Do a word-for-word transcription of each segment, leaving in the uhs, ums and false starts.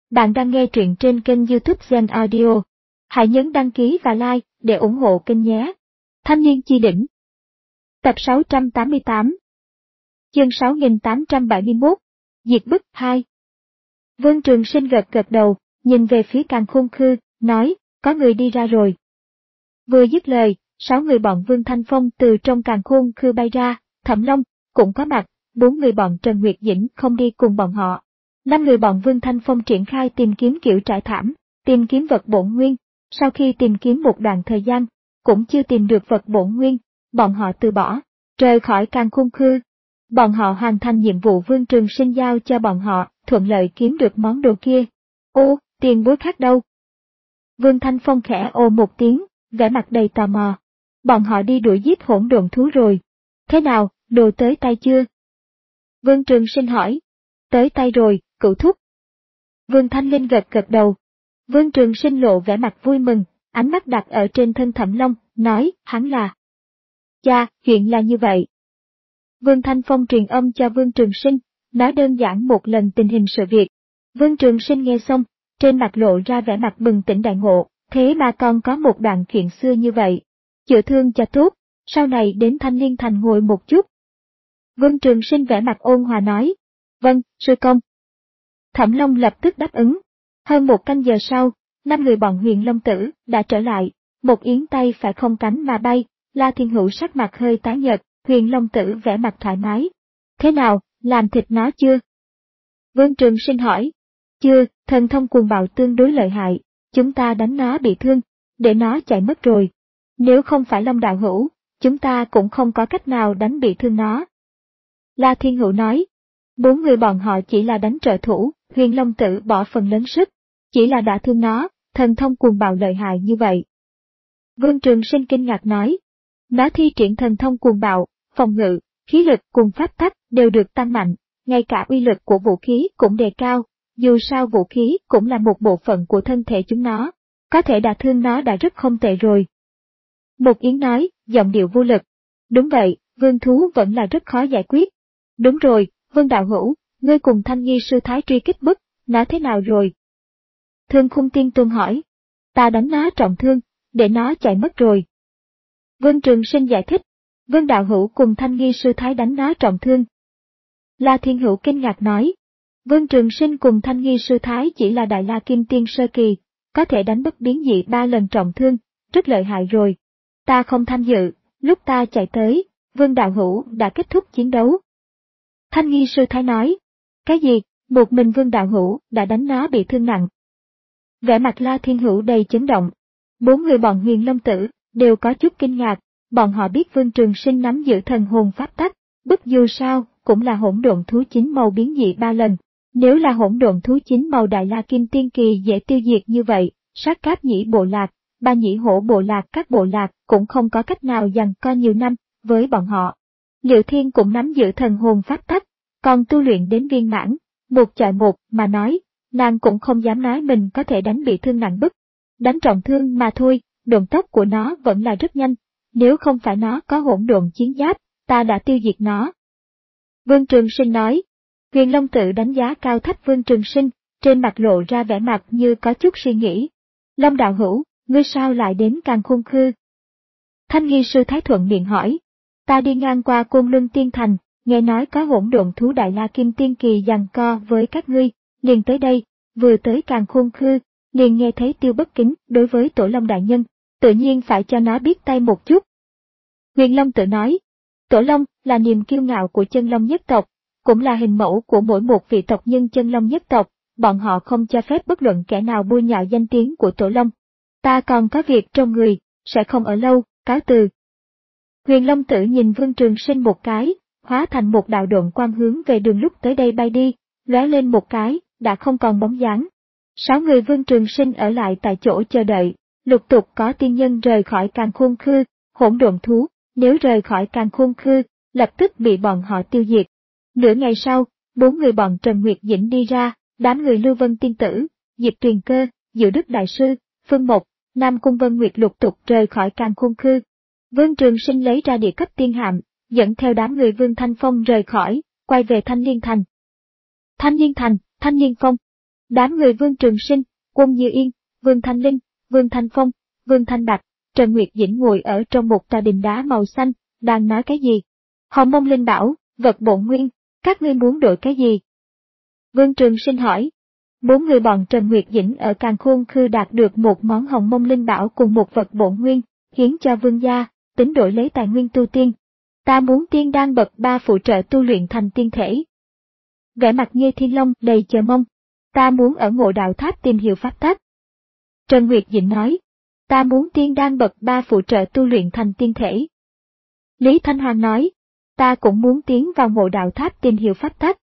Bạn đang nghe truyện trên kênh YouTube Zen Audio. Hãy nhấn đăng ký và like để ủng hộ kênh nhé. Thanh niên chi đỉnh. Tập sáu trăm tám mươi tám. Chương sáu nghìn tám trăm bảy mươi mốt. Diệt bức hai. Vương Trường Sinh gật gật đầu, nhìn về phía Càn Khôn Khư, nói, có người đi ra rồi. Vừa dứt lời, sáu người bọn Vương Thanh Phong từ trong Càn Khôn Khư bay ra, Thẩm Long cũng có mặt, bốn người bọn Trần Nguyệt Dĩnh không đi cùng bọn họ. Năm người bọn Vương Thanh Phong triển khai tìm kiếm kiểu trải thảm, tìm kiếm vật bổn nguyên. Sau khi tìm kiếm một đoạn thời gian, cũng chưa tìm được vật bổn nguyên, bọn họ từ bỏ, rời khỏi Càn Khôn Khư. Bọn họ hoàn thành nhiệm vụ Vương Trường Sinh giao cho bọn họ, thuận lợi kiếm được món đồ kia. Ô, tiền bối khác đâu? Vương Thanh Phong khẽ ồ một tiếng, vẻ mặt đầy tò mò. Bọn họ đi đuổi giết hỗn độn thú rồi. Thế nào, đồ tới tay chưa? Vương Trường Sinh hỏi. Tới tay rồi, cửu thúc. Vương Thanh Linh gật gật đầu. Vương Trường Sinh lộ vẻ mặt vui mừng, ánh mắt đặt ở trên thân Thẩm Long, nói, hắn là. Cha, chuyện là như vậy. Vương Thanh Phong truyền âm cho Vương Trường Sinh, nói đơn giản một lần tình hình sự việc. Vương Trường Sinh nghe xong, trên mặt lộ ra vẻ mặt bừng tỉnh đại ngộ, thế mà còn có một đoạn chuyện xưa như vậy. Chữa thương cho tốt, sau này đến Thanh Liên Thành ngồi một chút. Vương Trường Sinh vẻ mặt ôn hòa nói, vâng, sư công. Thẩm Long lập tức đáp ứng. Hơn một canh giờ sau, năm người bọn Huyền Long Tử đã trở lại, một yến tay phải không cánh mà bay, La Thiên Hữu sắc mặt hơi tái nhợt, Huyền Long Tử vẻ mặt thoải mái. Thế nào, làm thịt nó chưa? Vương Trường Sinh hỏi. Chưa, thần thông cuồng bạo tương đối lợi hại, chúng ta đánh nó bị thương, để nó chạy mất rồi. Nếu không phải Long đạo hữu, chúng ta cũng không có cách nào đánh bị thương nó. La Thiên Hữu nói. Bốn người bọn họ chỉ là đánh trợ thủ, Huyền Long Tử bỏ phần lớn sức, chỉ là đã thương nó, thần thông cuồng bạo lợi hại như vậy. Vương Trường Sinh kinh ngạc nói, nó thi triển thần thông cuồng bạo, phòng ngự, khí lực cùng pháp tắc đều được tăng mạnh, ngay cả uy lực của vũ khí cũng đề cao, dù sao vũ khí cũng là một bộ phận của thân thể chúng nó, có thể đả thương nó đã rất không tệ rồi. Một Yến nói, giọng điệu vô lực. Đúng vậy, vương thú vẫn là rất khó giải quyết. Đúng rồi, Vương đạo hữu, ngươi cùng Thanh Nghi sư thái truy kích bức, nó thế nào rồi? Thương Khung Tiên Tôn hỏi. Ta đánh nó trọng thương, để nó chạy mất rồi. Vương Trường Sinh giải thích. Vương đạo hữu cùng Thanh Nghi sư thái đánh nó trọng thương. La Thiên Hữu kinh ngạc nói. Vương Trường Sinh cùng Thanh Nghi sư thái chỉ là Đại La Kim Tiên sơ kỳ, có thể đánh bất biến dị ba lần trọng thương, rất lợi hại rồi. Ta không tham dự, lúc ta chạy tới, Vương đạo hữu đã kết thúc chiến đấu. Thanh Nghi sư thái nói, cái gì, một mình Vương đạo hữu đã đánh nó bị thương nặng. Vẻ mặt La Thiên Hữu đầy chấn động. Bốn người bọn Huyền Long Tử đều có chút kinh ngạc, bọn họ biết Vương Trường Sinh nắm giữ thần hồn pháp tắc, bức dù sao cũng là hỗn độn thú chín màu biến dị ba lần. Nếu là hỗn độn thú chín màu Đại La Kim Tiên kỳ dễ tiêu diệt như vậy, sát cáp nhĩ bộ lạc, ba nhĩ hổ bộ lạc các bộ lạc cũng không có cách nào giằng co nhiều năm với bọn họ. Liệu Thiên cũng nắm giữ thần hồn pháp tắc, còn tu luyện đến viên mãn, một chọi một mà nói, nàng cũng không dám nói mình có thể đánh bị thương nặng bức. Đánh trọng thương mà thôi, động tốc của nó vẫn là rất nhanh, nếu không phải nó có hỗn độn chiến giáp, ta đã tiêu diệt nó. Vương Trường Sinh nói. Huyền Long Tự đánh giá cao thấp Vương Trường Sinh, trên mặt lộ ra vẻ mặt như có chút suy nghĩ. Long đạo hữu, ngươi sao lại đến Càn Khôn Khư? Thanh Nghi sư thái thuận miệng hỏi. Ta đi ngang qua Côn Luân Tiên Thành, nghe nói có hỗn độn thú Đại La Kim Tiên kỳ giằng co với các ngươi, liền tới đây, vừa tới Càn Khôn Khư, liền nghe thấy Tiêu Bất Kính đối với Tổ Long đại nhân, tự nhiên phải cho nó biết tay một chút. Huyền Long Tự nói, Tổ Long là niềm kiêu ngạo của chân Long nhất tộc, cũng là hình mẫu của mỗi một vị tộc nhân chân Long nhất tộc, bọn họ không cho phép bất luận kẻ nào bôi nhọ danh tiếng của Tổ Long. Ta còn có việc trong người, sẽ không ở lâu, cáo từ. Huyền Long Tử nhìn Vương Trường Sinh một cái, hóa thành một đạo độn quang hướng về đường lúc tới đây bay đi, lóe lên một cái, đã không còn bóng dáng. Sáu người Vương Trường Sinh ở lại tại chỗ chờ đợi, lục tục có tiên nhân rời khỏi Càn Khôn Khư, hỗn độn thú, nếu rời khỏi Càn Khôn Khư, lập tức bị bọn họ tiêu diệt. Nửa ngày sau, bốn người bọn Trần Nguyệt Dĩnh đi ra, đám người Lưu Vân Tiên Tử, Diệp Tuyền Cơ, Diệu Đức Đại Sư, Phương Mộc, Nam Cung Vân Nguyệt lục tục rời khỏi Càn Khôn Khư. Vương Trường Sinh lấy ra địa cấp tiên hạm, dẫn theo đám người Vương Thanh Phong rời khỏi, quay về Thanh Liên Thành. Thanh Liên Thành, Thanh Liên Phong. Đám người Vương Trường Sinh, Quân Như Yên, Vương Thanh Linh, Vương Thanh Phong, Vương Thanh Bạch, Trần Nguyệt Dĩnh ngồi ở trong một tòa đình đá màu xanh, đang nói cái gì? Hồng Mông Linh bảo, vật bổn nguyên, các ngươi muốn đổi cái gì? Vương Trường Sinh hỏi. Bốn người bọn Trần Nguyệt Dĩnh ở Càn Khôn Khư đạt được một món Hồng Mông Linh bảo cùng một vật bổn nguyên, hiến cho vương gia, tính đổi lấy tài nguyên tu tiên. Ta muốn tiên đan bậc ba phụ trợ tu luyện thành tiên thể. Vẻ mặt Nghê Thiên Long đầy chờ mong. Ta muốn ở Ngộ Đạo Tháp tìm hiểu pháp tắc. Trần Nguyệt Dĩnh nói. Ta muốn tiên đan bậc ba phụ trợ tu luyện thành tiên thể. Lý Thanh Hoàng nói. Ta cũng muốn tiến vào Ngộ Đạo Tháp tìm hiểu pháp tắc.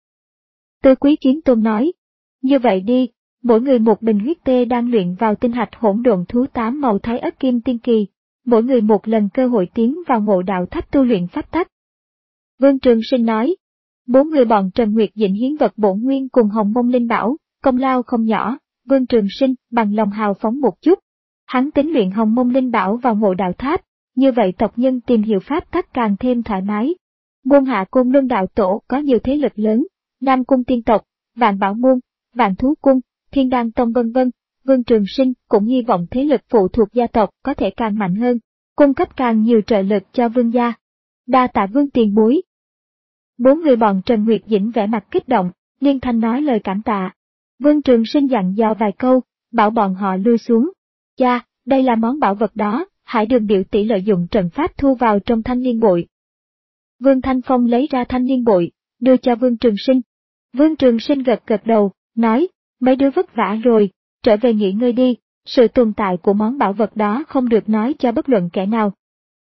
Tư Quý Kiếm Tôn nói. Như vậy đi, mỗi người một bình huyết tê đang luyện vào tinh hạch hỗn độn thú tám màu thái ất kim tiên kỳ, mỗi người một lần cơ hội tiến vào Ngộ Đạo Tháp tu luyện pháp tắc. Vương Trường Sinh nói. Bốn người bọn Trần Nguyệt Dĩnh hiến vật bổn nguyên cùng Hồng Mông Linh bảo, công lao không nhỏ. Vương Trường Sinh bằng lòng hào phóng một chút. Hắn tính luyện Hồng Mông Linh bảo vào Ngộ Đạo Tháp, như vậy tộc nhân tìm hiểu pháp tắc càng thêm thoải mái. Môn hạ Côn Luân Đạo Tổ có nhiều thế lực lớn, Nam Cung Tiên Tộc, Vạn Bảo Môn, Vạn Thú Cung, Thiên Đan Tông vân vân. Vương Trường Sinh cũng hy vọng thế lực phụ thuộc gia tộc có thể càng mạnh hơn, cung cấp càng nhiều trợ lực cho vương gia. Đa tạ Vương tiền bối. Bốn người bọn Trần Nguyệt Dĩnh vẻ mặt kích động, liên thanh nói lời cảm tạ. Vương Trường Sinh dặn dò vài câu, bảo bọn họ lui xuống. Cha, đây là món bảo vật đó, Hải Đường biểu tỷ lợi dụng trận pháp thu vào trong thanh liên bội. Vương Thanh Phong lấy ra thanh liên bội, đưa cho Vương Trường Sinh. Vương Trường Sinh gật gật đầu, nói, mấy đứa vất vả rồi, trở về nghỉ ngơi đi, sự tồn tại của món bảo vật đó không được nói cho bất luận kẻ nào.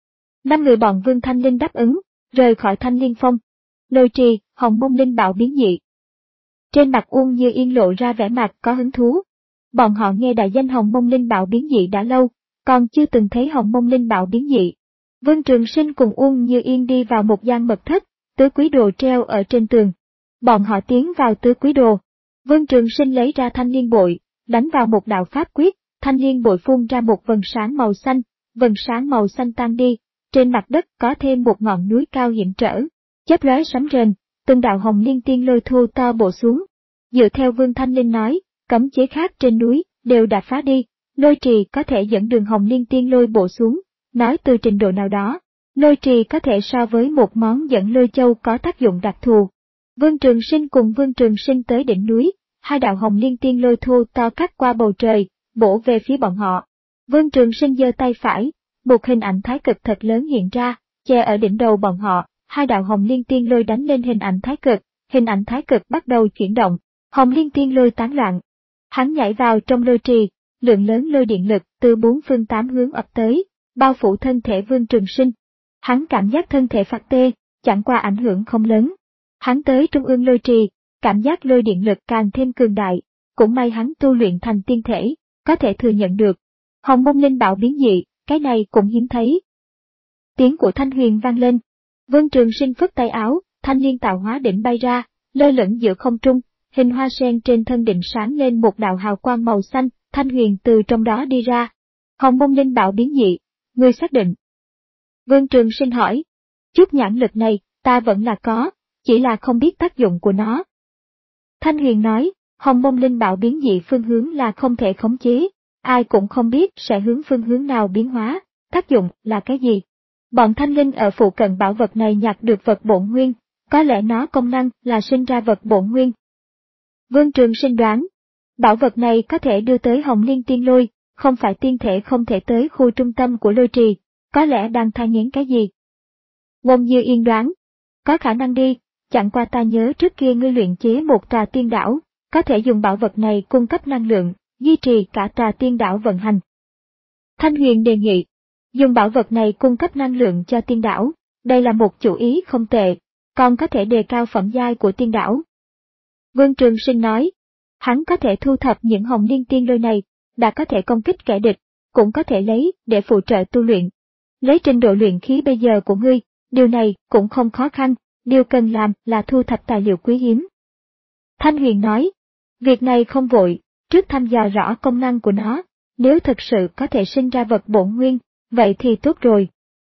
Năm người bọn Vương Thanh Linh đáp ứng, rời khỏi Thanh Liên Phong. Lôi Trì, Hồng Mông Linh bảo biến dị. Trên mặt Uông Như Yên lộ ra vẻ mặt có hứng thú. Bọn họ nghe đại danh Hồng Mông Linh bảo biến dị đã lâu, còn chưa từng thấy Hồng Mông Linh bảo biến dị. Vương Trường Sinh cùng Uông Như Yên đi vào một gian mật thất, tứ quý đồ treo ở trên tường. Bọn họ tiến vào tứ quý đồ. Vương Trường Sinh lấy ra thanh liên bội, đánh vào một đạo pháp quyết, thanh liên bội phun ra một vầng sáng màu xanh, vầng sáng màu xanh tan đi, trên mặt đất có thêm một ngọn núi cao hiểm trở, chớp lóe sấm rền, từng đạo hồng liên tiên lôi thô to bổ xuống. Dựa theo Vương Thanh Linh nói, cấm chế khác trên núi đều đã phá đi, Lôi Trì có thể dẫn đường hồng liên tiên lôi bổ xuống. Nói từ trình độ nào đó, Lôi Trì có thể so với một món dẫn lôi châu có tác dụng đặc thù. Vương Trường Sinh cùng Vương Trường Sinh tới đỉnh núi, hai đạo hồng liên tiên lôi thô to cắt qua bầu trời, bổ về phía bọn họ. Vương Trường Sinh giơ tay phải, một hình ảnh thái cực thật lớn hiện ra, che ở đỉnh đầu bọn họ, hai đạo hồng liên tiên lôi đánh lên hình ảnh thái cực, hình ảnh thái cực bắt đầu chuyển động, hồng liên tiên lôi tán loạn. Hắn nhảy vào trong lôi trì, lượng lớn lôi điện lực từ bốn phương tám hướng ập tới, bao phủ thân thể Vương Trường Sinh. Hắn cảm giác thân thể phạt tê, chẳng qua ảnh hưởng không lớn. Hắn tới trung ương lôi trì, cảm giác lôi điện lực càng thêm cường đại, cũng may hắn tu luyện thành tiên thể, có thể thừa nhận được. Hồng Mông Linh bảo biến dị, cái này cũng hiếm thấy. Tiếng của Thanh Huyền vang lên. Vương Trường Sinh phất tay áo, thanh liên tạo hóa đỉnh bay ra, lơ lửng giữa không trung, hình hoa sen trên thân đỉnh sáng lên một đạo hào quang màu xanh, Thanh Huyền từ trong đó đi ra. Hồng Mông Linh bảo biến dị, ngươi xác định? Vương Trường Sinh hỏi. Chút nhãn lực này, ta vẫn là có, chỉ là không biết tác dụng của nó. Thanh Huyền nói, Hồng Mông Linh bảo biến dị phương hướng là không thể khống chế, ai cũng không biết sẽ hướng phương hướng nào biến hóa, tác dụng là cái gì. Bọn Thanh Linh ở phụ cận bảo vật này nhặt được vật bổn nguyên, có lẽ nó công năng là sinh ra vật bổn nguyên. Vương Trường Sinh đoán, bảo vật này có thể đưa tới hồng liên tiên lôi, không phải tiên thể không thể tới khu trung tâm của lôi trì, có lẽ đang thai nghén cái gì. Ngôn Như Yên đoán, có khả năng đi, chẳng qua ta nhớ trước kia ngươi luyện chế một trà tiên đảo, có thể dùng bảo vật này cung cấp năng lượng, duy trì cả trà tiên đảo vận hành. Thanh Huyền đề nghị, dùng bảo vật này cung cấp năng lượng cho tiên đảo, đây là một chủ ý không tệ, còn có thể đề cao phẩm giai của tiên đảo. Vương Trường Sinh nói, hắn có thể thu thập những hồng liên tiên lôi này, đã có thể công kích kẻ địch, cũng có thể lấy để phụ trợ tu luyện. Lấy trình độ luyện khí bây giờ của ngươi, điều này cũng không khó khăn, điều cần làm là thu thập tài liệu quý hiếm. Thanh Huyền nói, việc này không vội, trước thăm dò rõ công năng của nó, nếu thực sự có thể sinh ra vật bổn nguyên, vậy thì tốt rồi.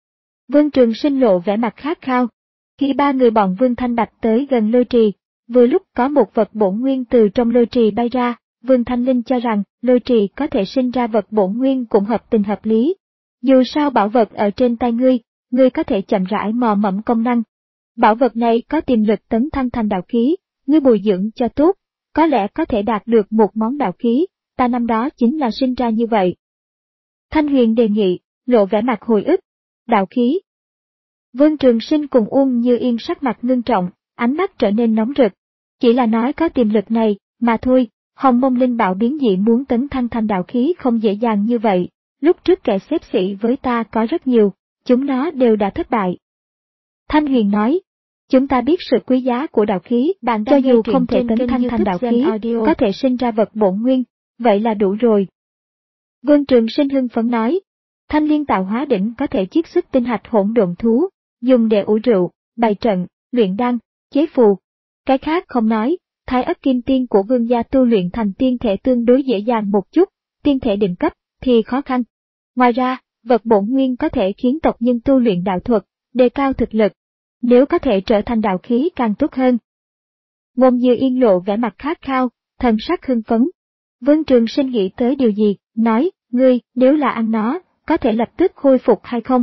Vương Trường Sinh lộ vẻ mặt khát khao. Khi ba người bọn Vương Thanh Bạch tới gần lôi trì, vừa lúc có một vật bổn nguyên từ trong lôi trì bay ra, Vương Thanh Linh cho rằng lôi trì có thể sinh ra vật bổn nguyên cũng hợp tình hợp lý. Dù sao bảo vật ở trên tay ngươi, ngươi có thể chậm rãi mò mẫm công năng. Bảo vật này có tiềm lực tấn thăng thành đạo khí, ngươi bồi dưỡng cho tốt, có lẽ có thể đạt được một món đạo khí, ta năm đó chính là sinh ra như vậy. Thanh Huyền đề nghị, lộ vẻ mặt hồi ức. Đạo khí. Vương Trường Sinh cùng Uông Như Yên sắc mặt ngưng trọng, ánh mắt trở nên nóng rực. Chỉ là nói có tiềm lực này, mà thôi, Hồng Mông Linh Bảo biến dị muốn tấn thăng thành đạo khí không dễ dàng như vậy. Lúc trước kẻ xếp xỉ với ta có rất nhiều, chúng nó đều đã thất bại. Thanh Huyền nói, chúng ta biết sự quý giá của đạo khí, bạn cho dù không thể tấn thăng thành đạo khí, có thể sinh ra vật bổn nguyên, vậy là đủ rồi. Vương Trường Sinh hưng phấn nói, Thanh Liên Tạo Hóa Đỉnh có thể chiết xuất tinh hạch hỗn độn thú, dùng để ủ rượu, bày trận, luyện đan, chế phù. Cái khác không nói, Thái Ất Kim Tiên của Vương gia tu luyện thành tiên thể tương đối dễ dàng một chút, tiên thể đỉnh cấp thì khó khăn. Ngoài ra, vật bổn nguyên có thể khiến tộc nhân tu luyện đạo thuật, đề cao thực lực. Nếu có thể trở thành đạo khí càng tốt hơn. Ngôn Như Yên lộ vẻ mặt khát khao, thần sắc hưng phấn. Vương Trường Sinh nghĩ tới điều gì, nói, ngươi, nếu là ăn nó, có thể lập tức khôi phục hay không?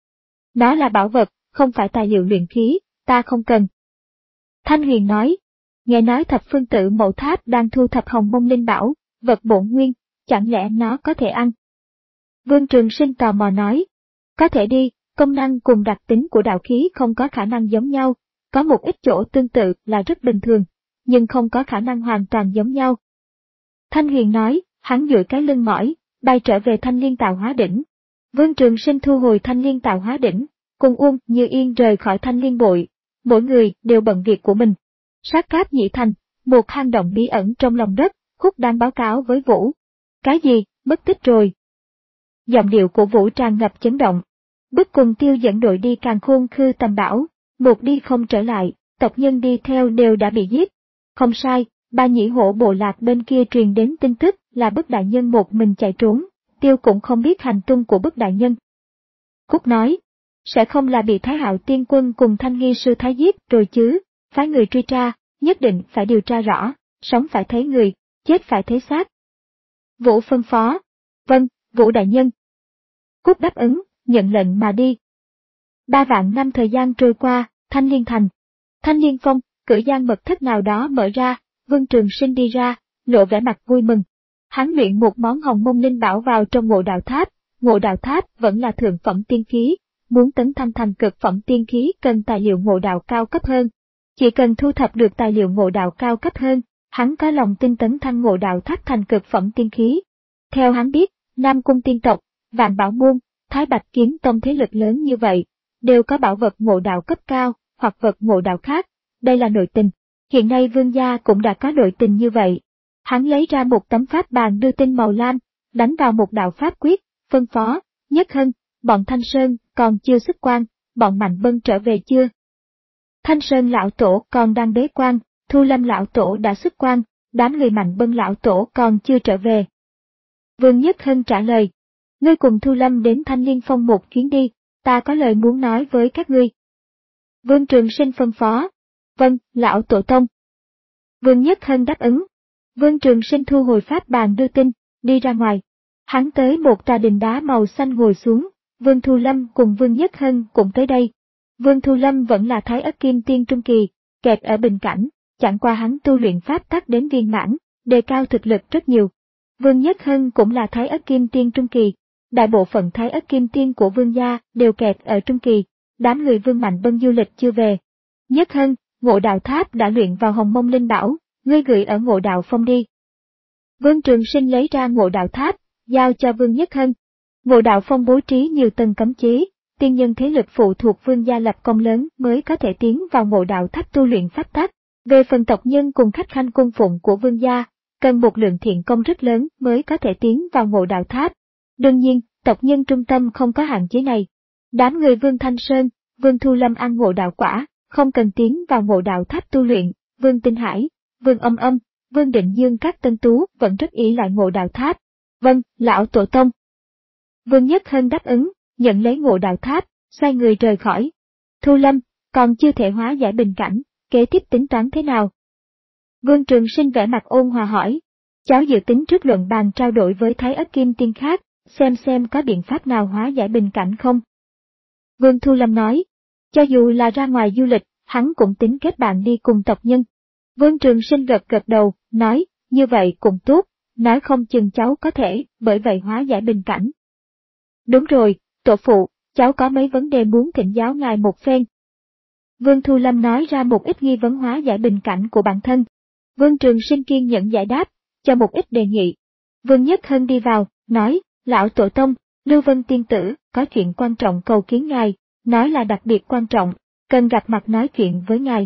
Nó là bảo vật, không phải tài liệu luyện khí, ta không cần. Thanh Huyền nói, nghe nói thập phương tự mẫu tháp đang thu thập Hồng Mông Linh Bảo, vật bổn nguyên, chẳng lẽ nó có thể ăn? Vương Trường Sinh tò mò nói, có thể đi, công năng cùng đặc tính của đạo khí không có khả năng giống nhau, có một ít chỗ tương tự là rất bình thường, nhưng không có khả năng hoàn toàn giống nhau. Thanh Huyền nói, hắn duỗi cái lưng mỏi, bay trở về Thanh Liên Tạo Hóa Đỉnh. Vương Trường Sinh thu hồi Thanh Liên Tạo Hóa Đỉnh, cùng Uông Như Yên rời khỏi Thanh Liên Bội, mỗi người đều bận việc của mình. Sát Cáp Nhĩ Thành, một hang động bí ẩn trong lòng đất, Khúc đang báo cáo với Vũ. Cái gì, mất tích rồi? Giọng điệu của Vũ tràn ngập chấn động. Bức Cùng Tiêu dẫn đội đi Càn Khôn Khư tầm bảo, một đi không trở lại, tộc nhân đi theo đều đã bị giết. Không sai, Ba Nhĩ Hổ bộ lạc bên kia truyền đến tin tức là Bức đại nhân một mình chạy trốn, Tiêu cũng không biết hành tung của Bức đại nhân. Cúc nói, sẽ không là bị Thái Hạo Tiên Quân cùng Thanh Nghi Sư Thái giết rồi chứ, phái người truy tra, nhất định phải điều tra rõ, sống phải thấy người, chết phải thấy xác. Vũ phân phó, vâng, Vũ đại nhân. Cúc đáp ứng, nhận lệnh mà đi. Ba vạn năm thời gian trôi qua, Thanh Liên Thành. Thanh Liên Phong, cửa gian mật thất nào đó mở ra, Vương Trường Sinh đi ra, lộ vẻ mặt vui mừng. Hắn luyện một món Hồng Mông Linh Bảo vào trong Ngộ Đạo Tháp, Ngộ Đạo Tháp vẫn là thượng phẩm tiên khí, muốn tấn thăng thành cực phẩm tiên khí cần tài liệu ngộ đạo cao cấp hơn. Chỉ cần thu thập được tài liệu ngộ đạo cao cấp hơn, hắn có lòng tin tấn thăng Ngộ Đạo Tháp thành cực phẩm tiên khí. Theo hắn biết, Nam Cung tiên tộc, Vạn Bảo môn, Thái Bạch Kiếm tông thế lực lớn như vậy, đều có bảo vật ngộ đạo cấp cao, hoặc vật ngộ đạo khác, đây là nội tình. Hiện nay Vương gia cũng đã có nội tình như vậy. Hắn lấy ra một tấm pháp bàn đưa tin màu lam, đánh vào một đạo pháp quyết, phân phó, Nhất Hân, bọn Thanh Sơn còn chưa xuất quan, bọn Mạnh Bân trở về chưa? Thanh Sơn lão tổ còn đang bế quan, Thu Lâm lão tổ đã xuất quan, đám người Mạnh Bân lão tổ còn chưa trở về. Vương Nhất Hân trả lời, ngươi cùng Thu Lâm đến Thanh Liên Phong một chuyến đi, ta có lời muốn nói với các ngươi. Vương Trường Sinh phân phó, vâng, lão tổ tông. Vương Nhất Hân đáp ứng. Vương Trường Sinh thu hồi pháp bàn đưa tin, đi ra ngoài. Hắn tới một tòa đình đá màu xanh ngồi xuống, Vương Thu Lâm cùng Vương Nhất Hân cũng tới đây. Vương Thu Lâm vẫn là Thái Ất Kim Tiên trung kỳ, kẹt ở bình cảnh, chẳng qua hắn tu luyện pháp tắc đến viên mãn, đề cao thực lực rất nhiều. Vương Nhất Hân cũng là Thái Ất Kim Tiên trung kỳ, đại bộ phận Thái Ất Kim Tiên của Vương gia đều kẹt ở trung kỳ, đám người Vương Mạnh Bân du lịch chưa về. Nhất Hân, Ngộ Đạo Tháp đã luyện vào Hồng Mông Linh Bảo, ngươi gửi ở Ngộ Đạo Phong đi. Vương Trường Sinh lấy ra Ngộ Đạo Tháp, giao cho Vương Nhất Hân. Ngộ Đạo Phong bố trí nhiều tầng cấm chế, tiên nhân thế lực phụ thuộc Vương gia lập công lớn mới có thể tiến vào Ngộ Đạo Tháp tu luyện pháp tắc. Về phần tộc nhân cùng khách khanh cung phụng của Vương gia, cần một lượng thiện công rất lớn mới có thể tiến vào Ngộ Đạo Tháp. Đương nhiên, tộc nhân trung tâm không có hạn chế này. Đám người Vương Thanh Sơn, Vương Thu Lâm ăn Ngộ Đạo Quả, không cần tiến vào Ngộ Đạo Tháp tu luyện. Vương Tinh Hải, Vương Âm Âm, Vương Định Dương các tân tú vẫn rất ý lại Ngộ Đạo Tháp. Vâng, lão tổ tông. Vương Nhất Hân đáp ứng, nhận lấy Ngộ Đạo Tháp, xoay người rời khỏi. Thu Lâm, còn chưa thể hóa giải bình cảnh, kế tiếp tính toán thế nào? Vương Trường Sinh vẻ mặt ôn hòa hỏi. Cháu dự tính trước luận bàn trao đổi với Thái Ất Kim Tiên khác, xem xem có biện pháp nào hóa giải bình cảnh không. Vương Thu Lâm nói, cho dù là ra ngoài du lịch, hắn cũng tính kết bạn đi cùng tộc nhân. Vương Trường Sinh gật gật đầu, nói, như vậy cũng tốt, nói không chừng cháu có thể, bởi vậy hóa giải bình cảnh. Đúng rồi, tổ phụ, cháu có mấy vấn đề muốn thỉnh giáo ngài một phen. Vương Thu Lâm nói ra một ít nghi vấn hóa giải bình cảnh của bản thân. Vương Trường Sinh kiên nhẫn giải đáp, cho một ít đề nghị. Vương Nhất Hân đi vào, nói, lão tổ tông, Lưu Vân tiên tử, có chuyện quan trọng cầu kiến ngài, nói là đặc biệt quan trọng, cần gặp mặt nói chuyện với ngài.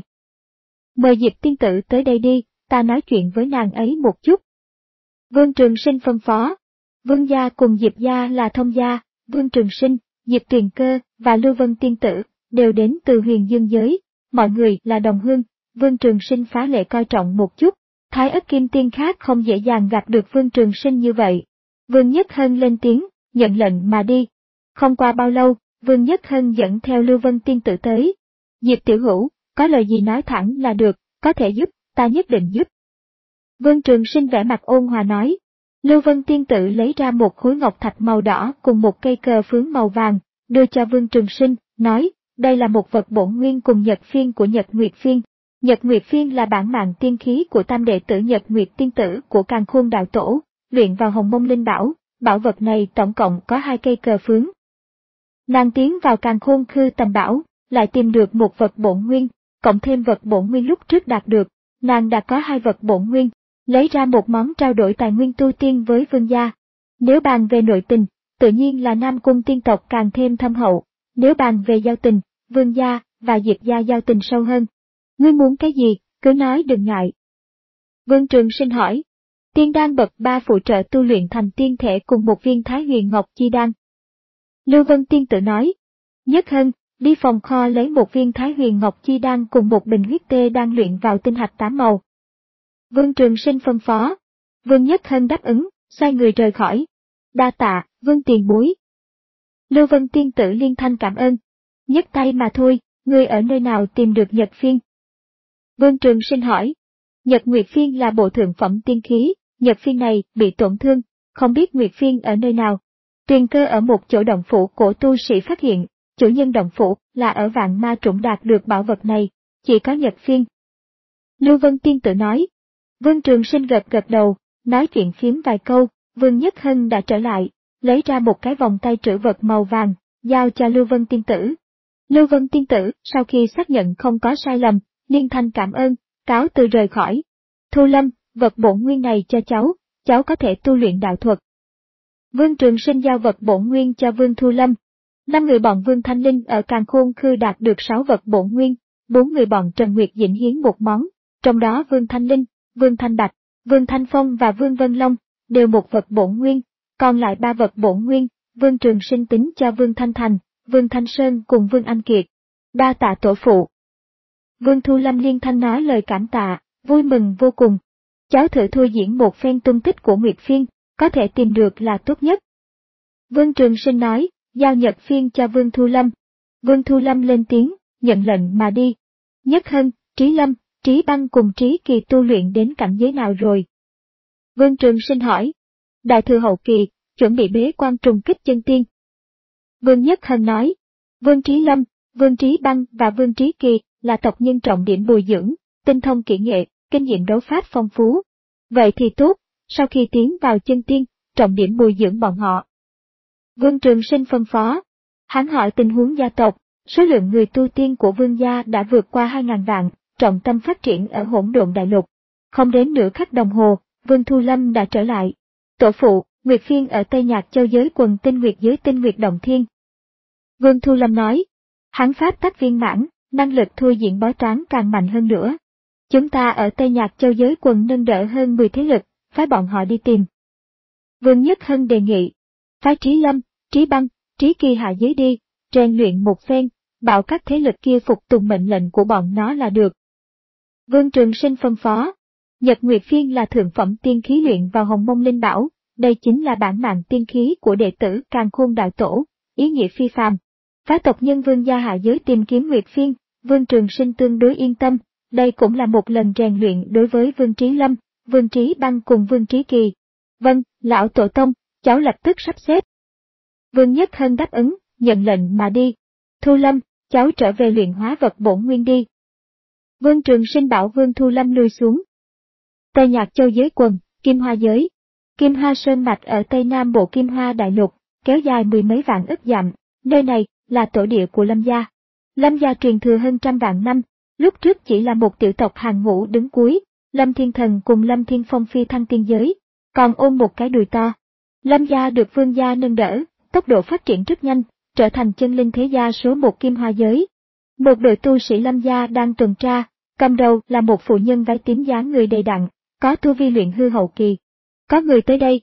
Mời Diệp tiên tử tới đây đi, ta nói chuyện với nàng ấy một chút. Vương Trường Sinh phân phó. Vương gia cùng Diệp gia là thông gia, Vương Trường Sinh, Diệp Tuyền Cơ và Lưu Vân tiên tử đều đến từ huyền dương giới, mọi người là đồng hương. Vương Trường Sinh phá lệ coi trọng một chút, Thái Ất Kim Tiên khác không dễ dàng gặp được Vương Trường Sinh như vậy. Vương Nhất Hân lên tiếng, nhận lệnh mà đi. Không qua bao lâu, Vương Nhất Hân dẫn theo Lưu Vân tiên tử tới. Diệp tiểu hữu, có lời gì nói thẳng là được, có thể giúp, ta nhất định giúp. Vương Trường Sinh vẻ mặt ôn hòa nói. Lưu Vân tiên tử lấy ra một khối ngọc thạch màu đỏ cùng một cây cờ phướng màu vàng, đưa cho Vương Trường Sinh, nói, đây là một vật bổn nguyên cùng nhật phiên của Nhật Nguyệt Phiên. Nhật Nguyệt Phiên là bản mạng tiên khí của tam đệ tử Nhật Nguyệt tiên tử của Càn Khôn đạo tổ, luyện vào Hồng Mông Linh Bảo, bảo vật này tổng cộng có hai cây cờ phướng. Nàng tiến vào Càn Khôn Khư tầm bảo, lại tìm được một vật bổn nguyên, cộng thêm vật bổn nguyên lúc trước đạt được, nàng đã có hai vật bổn nguyên, lấy ra một món trao đổi tài nguyên tu tiên với Vương gia. Nếu bàn về nội tình, tự nhiên là Nam Cung tiên tộc càng thêm thâm hậu, nếu bàn về giao tình, Vương gia và Diệp gia giao tình sâu hơn. Ngươi muốn cái gì, cứ nói đừng ngại. Vương Trường Sinh hỏi. Tiên đan bậc ba phụ trợ tu luyện thành tiên thể cùng một viên Thái Huyền Ngọc Chi đan. Lưu Vân tiên tử nói. Nhất Hân, đi phòng kho lấy một viên Thái Huyền Ngọc Chi đan cùng một bình huyết tê đan luyện vào tinh hạch tám màu. Vương Trường Sinh phân phó. Vương Nhất Hân đáp ứng, xoay người rời khỏi. Đa tạ, Vương tiền bối. Lưu Vân tiên tử liên thanh cảm ơn. Nhất tay mà thôi, ngươi ở nơi nào tìm được Nhật Phiên? Vương Trường Sinh hỏi. Nhật Nguyệt Phiên là bộ thượng phẩm tiên khí, Nhật Phiên này bị tổn thương, không biết Nguyệt Phiên ở nơi nào. Tuyền Cơ ở một chỗ động phủ cổ tu sĩ phát hiện, chủ nhân động phủ là ở Vạn Ma Trũng đạt được bảo vật này, chỉ có Nhật Phiên. Lưu Vân tiên tử nói. Vương Trường Sinh gật gật đầu, nói chuyện phiếm vài câu, Vương Nhất Hân đã trở lại, lấy ra một cái vòng tay trữ vật màu vàng, giao cho Lưu Vân tiên tử. Lưu Vân tiên tử sau khi xác nhận không có sai lầm, liên thanh cảm ơn, cáo từ rời khỏi. Thu Lâm, vật bổn nguyên này cho cháu, cháu có thể tu luyện đạo thuật. Vương Trường Sinh giao vật bổn nguyên cho Vương Thu Lâm. Năm người bọn Vương Thanh Linh ở Càn Khôn Khư đạt được sáu vật bổn nguyên, bốn người bọn Trần Nguyệt Dĩnh hiến một món, trong đó Vương Thanh Linh, Vương Thanh Bạch, Vương Thanh Phong và Vương Vân Long đều một vật bổn nguyên, còn lại ba vật bổn nguyên, Vương Trường Sinh tính cho Vương Thanh Thành, Vương Thanh Sơn cùng Vương Anh Kiệt. Đa tạ tổ phụ. Vương Thu Lâm liên thanh nói lời cảm tạ, vui mừng vô cùng. Cháu thử thua diễn một phen tung tích của Nguyệt Phiên, có thể tìm được là tốt nhất. Vương Trường Sinh nói, giao Nhật Phiên cho Vương Thu Lâm. Vương Thu Lâm lên tiếng, nhận lệnh mà đi. Nhất Hân, Trí Lâm, Trí Băng cùng Trí Kỳ tu luyện đến cảnh giới nào rồi? Vương Trường Sinh hỏi. Đại thừa hậu kỳ, chuẩn bị bế quan trùng kích chân tiên. Vương Nhất Hân nói. Vương Trí Lâm, Vương Trí Băng và Vương Trí Kỳ là tộc nhân trọng điểm bồi dưỡng, tinh thông kỹ nghệ, kinh nghiệm đấu pháp phong phú. Vậy thì tốt, sau khi tiến vào chân tiên, trọng điểm bồi dưỡng bọn họ. Vương Trường Sinh phân phó. Hắn hỏi tình huống gia tộc, số lượng người tu tiên của Vương gia đã vượt qua hai ngàn vạn, trọng tâm phát triển ở Hỗn Độn Đại Lục. Không đến nửa khắc đồng hồ, Vương Thu Lâm đã trở lại. Tổ phụ, Nguyệt Phiên ở Tây Nhạc Châu giới quần tinh nguyệt giới tinh nguyệt động thiên. Vương Thu Lâm nói. Hắn pháp tắc viên mãn, năng lực thôi diễn bói toán càng mạnh hơn nữa. Chúng ta ở Tây Nhạc Châu giới quần nâng đỡ hơn mười thế lực, phái bọn họ đi tìm. Vương Nhất Hân đề nghị. Phái Trí Lâm, Trí Băng, Trí Kỳ hạ giới đi, rèn luyện một phen, bảo các thế lực kia phục tùng mệnh lệnh của bọn nó là được. Vương Trường Sinh phân phó. Nhật Nguyệt Phiên là thượng phẩm tiên khí luyện vào Hồng Mông Linh Bảo, đây chính là bản mạng tiên khí của đệ tử Càn Khôn đạo tổ, ý nghĩa phi phàm. Phái tộc nhân Vương gia hạ giới tìm kiếm Nguyệt Phiên, Vương Trường Sinh tương đối yên tâm, đây cũng là một lần rèn luyện đối với Vương Trí Lâm, Vương Trí Băng cùng Vương Trí Kỳ. Vâng, lão tổ tông, cháu lập tức sắp xếp. Vương Nhất Hân đáp ứng, nhận lệnh mà đi. Thu Lâm, cháu trở về luyện hóa vật bổn nguyên đi. Vương Trường Sinh bảo Vương Thu Lâm lui xuống. Tây Nhạc Châu giới quần, Kim Hoa giới. Kim Hoa Sơn mạch ở Tây Nam bộ Kim Hoa Đại Lục, kéo dài mười mấy vạn ức dặm, nơi này là tổ địa của Lâm gia. Lâm gia truyền thừa hơn trăm vạn năm, lúc trước chỉ là một tiểu tộc hàng ngũ đứng cuối, Lâm Thiên Thần cùng Lâm Thiên Phong phi thăng tiên giới, còn ôm một cái đùi to. Lâm gia được Vương gia nâng đỡ, tốc độ phát triển rất nhanh, trở thành chân linh thế gia số một Kim Hoa giới. Một đội tu sĩ Lâm gia đang tuần tra, cầm đầu là một phụ nhân váy tím dáng người đầy đặn, có tu vi luyện hư hậu kỳ. Có người tới đây.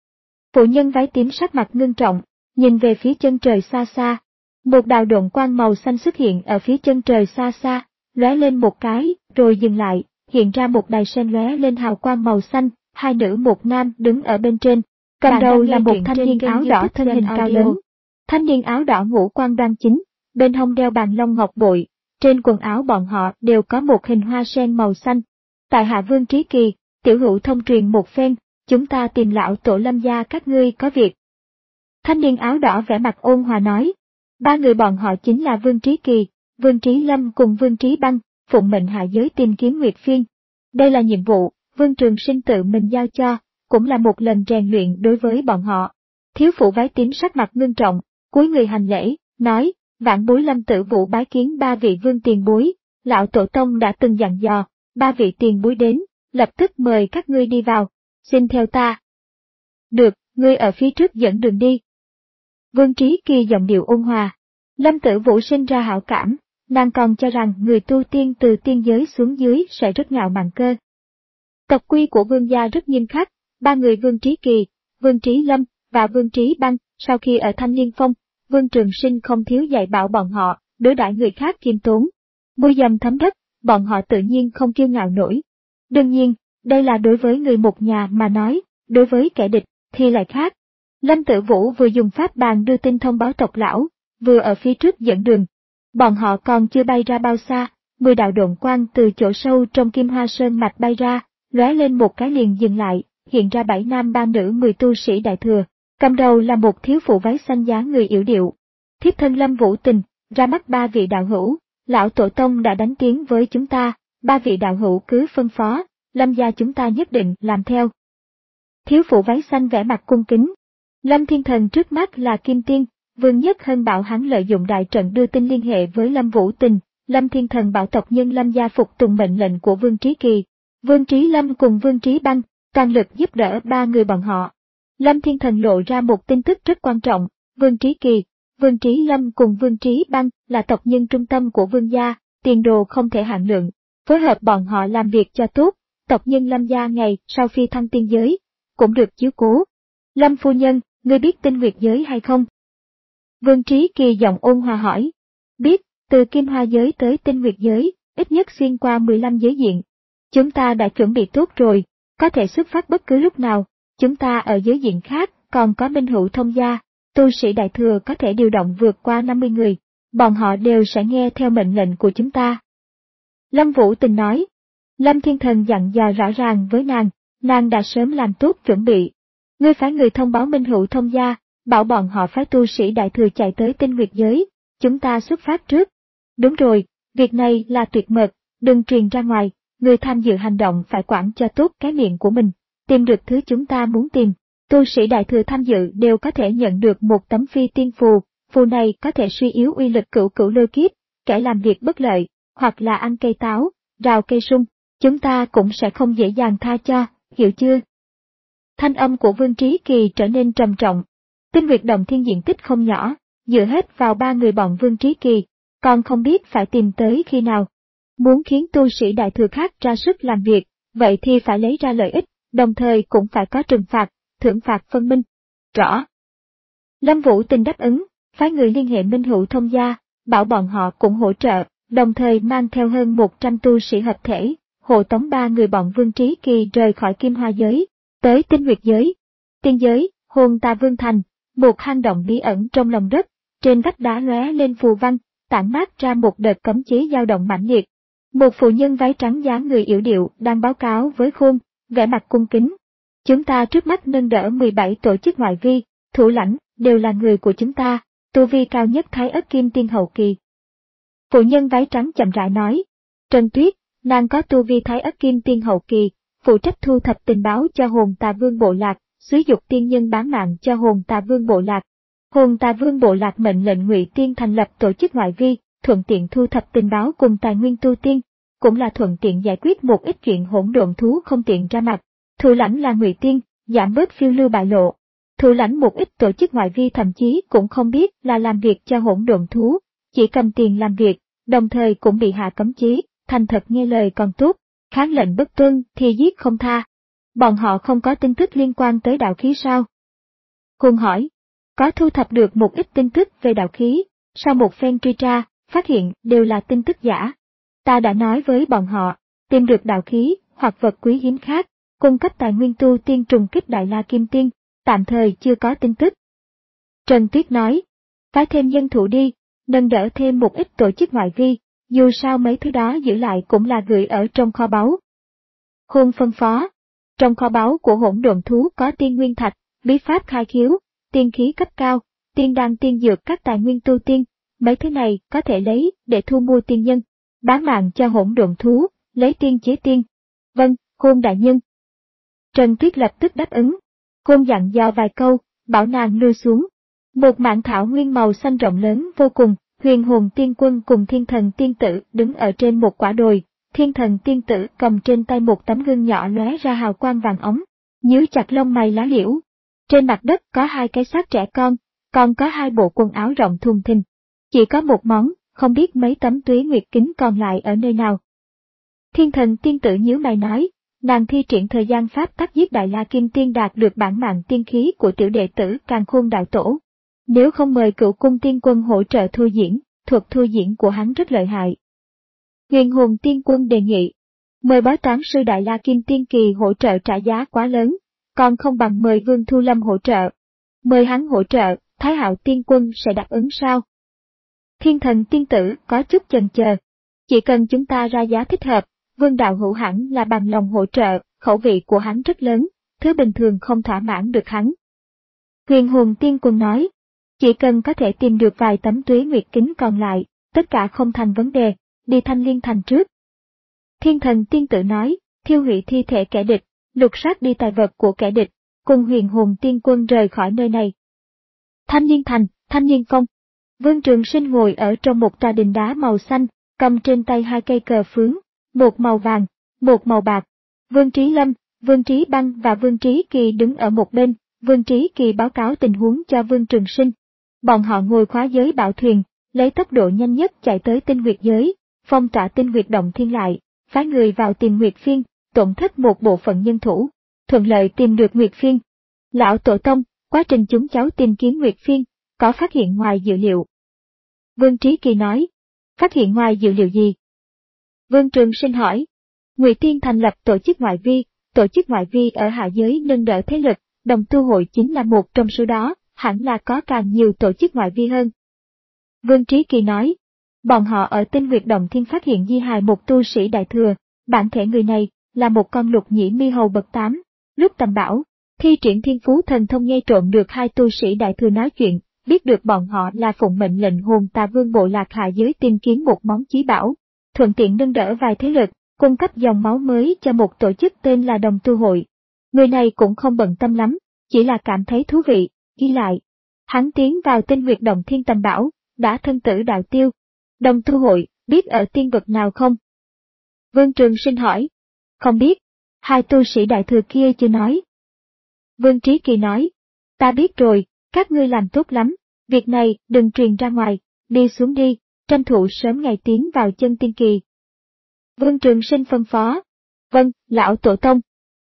Phụ nhân váy tím sắc mặt ngưng trọng, nhìn về phía chân trời xa xa. Một đạo độn quang màu xanh xuất hiện ở phía chân trời xa xa, lóe lên một cái, rồi dừng lại, hiện ra một đài sen lóe lên hào quang màu xanh, hai nữ một nam đứng ở bên trên. Cầm đầu là một thanh niên áo đỏ thân hình cao lớn. Thanh niên áo đỏ ngũ quan đoan chính, bên hông đeo bàn long ngọc bội, trên quần áo bọn họ đều có một hình hoa sen màu xanh. Tại hạ Vương Trí Kỳ, tiểu hữu thông truyền một phen, chúng ta tìm lão tổ Lâm gia các ngươi có việc. Thanh niên áo đỏ vẻ mặt ôn hòa nói. Ba người bọn họ chính là Vương Trí Kỳ, Vương Trí Lâm cùng Vương Trí Băng, phụng mệnh hạ giới tìm kiếm Nguyệt Phiên. Đây là nhiệm vụ, Vương Trường Sinh tự mình giao cho, cũng là một lần rèn luyện đối với bọn họ. Thiếu phụ váy tím sắc mặt ngưng trọng, cúi người hành lễ, nói, vãn bối Lâm Tử Vũ bái kiến ba vị vương tiền bối, lão tổ tông đã từng dặn dò, ba vị tiền bối đến, lập tức mời các ngươi đi vào, xin theo ta. Được, ngươi ở phía trước dẫn đường đi. Vương Trí Kỳ giọng điệu ôn hòa. Lâm Tử Vũ sinh ra hảo cảm, nàng còn cho rằng người tu tiên từ tiên giới xuống dưới sẽ rất ngạo mạn cơ. Tộc quy của Vương gia rất nghiêm khắc, ba người Vương Trí Kỳ, Vương Trí Lâm và Vương Trí Băng, sau khi ở Thanh Niên Phong, Vương Trường Sinh không thiếu dạy bảo bọn họ, đối đãi người khác khiêm tốn. Môi dầm thấm đất, bọn họ tự nhiên không kiêu ngạo nổi. Đương nhiên, đây là đối với người một nhà mà nói, đối với kẻ địch thì lại khác. Lâm Tử Vũ vừa dùng pháp bàn đưa tin thông báo tộc lão, vừa ở phía trước dẫn đường. Bọn họ còn chưa bay ra bao xa, mười đạo độn quang từ chỗ sâu trong Kim Hoa Sơn mạch bay ra, lóe lên một cái liền dừng lại, hiện ra bảy nam ba nữ mười tu sĩ đại thừa, cầm đầu là một thiếu phụ váy xanh dáng người yểu điệu. Thiếp thân Lâm Vũ Tình, ra mắt ba vị đạo hữu, lão tổ tông đã đánh tiếng với chúng ta, ba vị đạo hữu cứ phân phó, Lâm gia chúng ta nhất định làm theo. Thiếu phụ váy xanh vẻ mặt cung kính. Lâm Thiên Thần trước mắt là Kim Tiên, Vương Nhất Hân bảo hắn lợi dụng đại trận đưa tin liên hệ với Lâm Vũ Tình, Lâm Thiên Thần bảo tộc nhân Lâm gia phục tùng mệnh lệnh của Vương Trí Kỳ, Vương Trí Lâm cùng Vương Trí Băng, toàn lực giúp đỡ ba người bọn họ. Lâm Thiên Thần lộ ra một tin tức rất quan trọng, Vương Trí Kỳ, Vương Trí Lâm cùng Vương Trí Băng là tộc nhân trung tâm của Vương gia, tiền đồ không thể hạn lượng, phối hợp bọn họ làm việc cho tốt, tộc nhân Lâm gia ngày sau phi thăng tiên giới, cũng được chiếu cố. Lâm phu nhân, ngươi biết tinh Nguyệt giới hay không? Vương Trí Kỳ giọng ôn hòa hỏi. Biết, từ Kim Hoa giới tới tinh Nguyệt giới, ít nhất xuyên qua mười lăm giới diện. Chúng ta đã chuẩn bị tốt rồi, có thể xuất phát bất cứ lúc nào. Chúng ta ở giới diện khác, còn có Minh Hữu Thông gia, tu sĩ đại thừa có thể điều động vượt qua năm mươi người, bọn họ đều sẽ nghe theo mệnh lệnh của chúng ta. Lâm Vũ Tình nói. Lâm Thiên Thần dặn dò rõ ràng với nàng, nàng đã sớm làm tốt chuẩn bị. Ngươi phái người thông báo Minh Hữu Thông gia, bảo bọn họ phái tu sĩ đại thừa chạy tới tinh Nguyệt giới, chúng ta xuất phát trước. Đúng rồi, việc này là tuyệt mật, đừng truyền ra ngoài, người tham dự hành động phải quản cho tốt cái miệng của mình, tìm được thứ chúng ta muốn tìm. Tu sĩ đại thừa tham dự đều có thể nhận được một tấm phi tiên phù, phù này có thể suy yếu uy lực cửu cửu lôi kiếp, kẻ làm việc bất lợi, hoặc là ăn cây táo, rào cây sung, chúng ta cũng sẽ không dễ dàng tha cho, hiểu chưa? Thanh âm của Vương Trí Kỳ trở nên trầm trọng. Tinh Nguyệt Động Thiên diện tích không nhỏ, dựa hết vào ba người bọn Vương Trí Kỳ, còn không biết phải tìm tới khi nào. Muốn khiến tu sĩ đại thừa khác ra sức làm việc, vậy thì phải lấy ra lợi ích, đồng thời cũng phải có trừng phạt, thưởng phạt phân minh. Rõ. Lâm Vũ Tình đáp ứng, phái người liên hệ Minh Hữu Thông gia, bảo bọn họ cũng hỗ trợ, đồng thời mang theo hơn một trăm tu sĩ hợp thể, hộ tống ba người bọn Vương Trí Kỳ rời khỏi Kim Hoa giới, tới tinh Nguyệt giới. Tiên giới, Hồn Tà Vương Thành, một hang động bí ẩn trong lòng đất, trên vách đá lóe lên phù văn, tản mát ra một đợt cấm chế dao động mãnh liệt. Một phụ nhân váy trắng dáng người yểu điệu đang báo cáo với Khôn, vẻ mặt cung kính. Chúng ta trước mắt nâng đỡ mười bảy tổ chức ngoại vi, thủ lãnh, đều là người của chúng ta, tu vi cao nhất Thái Ất Kim Tiên hậu kỳ. Phụ nhân váy trắng chậm rãi nói. Trần Tuyết, nàng có tu vi Thái Ất Kim Tiên hậu kỳ, phụ trách thu thập tình báo cho hồn tà vương bộ lạc, xúi dục tiên nhân bán mạng cho hồn tà vương bộ lạc. Hồn tà vương bộ lạc mệnh lệnh Ngụy Tiên thành lập tổ chức ngoại vi, thuận tiện thu thập tình báo cùng tài nguyên tu tiên, cũng là thuận tiện giải quyết một ít chuyện hỗn độn thú không tiện ra mặt. Thủ lãnh là Ngụy Tiên, giảm bớt phiêu lưu bại lộ. Thủ lãnh một ít tổ chức ngoại vi thậm chí cũng không biết là làm việc cho hỗn độn thú, chỉ cầm tiền làm việc, đồng thời cũng bị hạ cấm chế, thành thật nghe lời còn tốt, kháng lệnh bất tuân thì giết không tha. Bọn họ không có tin tức liên quan tới đạo khí sao? Hùng hỏi. Có thu thập được một ít tin tức về đạo khí, sau một phen truy tra, phát hiện đều là tin tức giả. Ta đã nói với bọn họ, tìm được đạo khí hoặc vật quý hiếm khác, cung cấp tài nguyên tu tiên trùng kích Đại La Kim Tiên, tạm thời chưa có tin tức. Trần Tuyết nói, phái thêm nhân thủ đi, nâng đỡ thêm một ít tổ chức ngoại vi, dù sao mấy thứ đó giữ lại cũng là gửi ở trong kho báu. Hùng phân phó, trong kho báu của hỗn độn thú có tiên nguyên thạch, bí pháp khai khiếu, tiên khí cấp cao, tiên đan tiên dược các tài nguyên tu tiên, mấy thứ này có thể lấy để thu mua tiên nhân, bán mạng cho hỗn độn thú, lấy tiên chế tiên. Vâng, Hôn đại nhân. Trần Tuyết lập tức đáp ứng. Hôn dặn dò vài câu, bảo nàng lui xuống. Một mảng thảo nguyên màu xanh rộng lớn vô cùng, huyền hồn tiên quân cùng thiên thần tiên tử đứng ở trên một quả đồi, thiên thần tiên tử cầm trên tay một tấm gương nhỏ lóe ra hào quang vàng óng, nhíu chặt lông mày lá liễu. Trên mặt đất có hai cái xác trẻ con, còn có hai bộ quần áo rộng thùng thình. Chỉ có một món, không biết mấy tấm tuế nguyệt kính còn lại ở nơi nào. Thiên thần tiên tử nhíu mày nói, nàng thi triển thời gian pháp tắc giết Đại La Kim Tiên đạt được bản mạng tiên khí của tiểu đệ tử Càn Khôn Đạo Tổ. Nếu không mời Cựu Cung Tiên Quân hỗ trợ thu diễn, thuật thu diễn của hắn rất lợi hại. Huyền Hồn Tiên Quân đề nghị, mời bói toán sư Đại La Kim Tiên kỳ hỗ trợ trả giá quá lớn, còn không bằng mời Vương Thu Lâm hỗ trợ. Mời hắn hỗ trợ, Thái Hạo Tiên Quân sẽ đáp ứng sao? Thiên thần tiên tử có chút chần chờ. Chỉ cần chúng ta ra giá thích hợp, Vương Đạo Hữu hẳn là bằng lòng hỗ trợ, khẩu vị của hắn rất lớn, thứ bình thường không thỏa mãn được hắn. Huyền Hồn Tiên Quân nói, chỉ cần có thể tìm được vài tấm tuế nguyệt kính còn lại, tất cả không thành vấn đề, đi Thanh Liên Thành trước. Thiên thần tiên tử nói, thiêu hủy thi thể kẻ địch, lục soát đi tài vật của kẻ địch, cùng Huyền Hồn Tiên Quân rời khỏi nơi này. Thanh Liên Thành, Thanh Liên Phong. Vương Trường Sinh ngồi ở trong một tòa đình đá màu xanh, cầm trên tay hai cây cờ phướng, một màu vàng, một màu bạc. Vương Trí Lâm, Vương Trí Băng và Vương Trí Kỳ đứng ở một bên, Vương Trí Kỳ báo cáo tình huống cho Vương Trường Sinh. Bọn họ ngồi khóa giới bảo thuyền, lấy tốc độ nhanh nhất chạy tới Tinh Nguyệt giới, phong tỏa Tinh Nguyệt động thiên lại, phái người vào tìm Nguyệt Phiên, tổn thất một bộ phận nhân thủ, thuận lợi tìm được Nguyệt Phiên. Lão Tổ Tông, quá trình chúng cháu tìm kiếm Nguyệt Phiên, có phát hiện ngoài dự liệu. Vương Trí Kỳ nói, phát hiện ngoài dự liệu gì? Vương Trường Sinh hỏi, Ngụy Tiên thành lập tổ chức ngoại vi, tổ chức ngoại vi ở hạ giới nâng đỡ thế lực, đồng tu hội chính là một trong số đó, hẳn là có càng nhiều tổ chức ngoại vi hơn. Vương Trí Kỳ nói, bọn họ ở Tinh Nguyệt Động Thiên phát hiện di hài một tu sĩ đại thừa, bản thể người này là một con lục nhĩ mi hầu bậc tám, lúc tầm bảo, thi triển thiên phú thần thông nghe trộm được hai tu sĩ đại thừa nói chuyện, biết được bọn họ là phụng mệnh lệnh hồn tà vương bộ lạc hạ giới tìm kiếm một món chí bảo, thuận tiện nâng đỡ vài thế lực, cung cấp dòng máu mới cho một tổ chức tên là Đồng Tu Hội. Người này cũng không bận tâm lắm, chỉ là cảm thấy thú vị, ghi lại. Hắn tiến vào Tinh Nguyệt Động Thiên tầm bảo, đã thân tử đạo tiêu. Đồng Tu Hội, biết ở tiên vực nào không? Vương Trường Sinh hỏi. Không biết, hai tu sĩ đại thừa kia chưa nói. Vương Trí Kỳ nói, ta biết rồi, các ngươi làm tốt lắm, việc này đừng truyền ra ngoài, đi xuống đi, tranh thủ sớm ngày tiến vào chân tiên kỳ. Vương Trường Sinh phân phó. Vâng, lão Tổ Tông.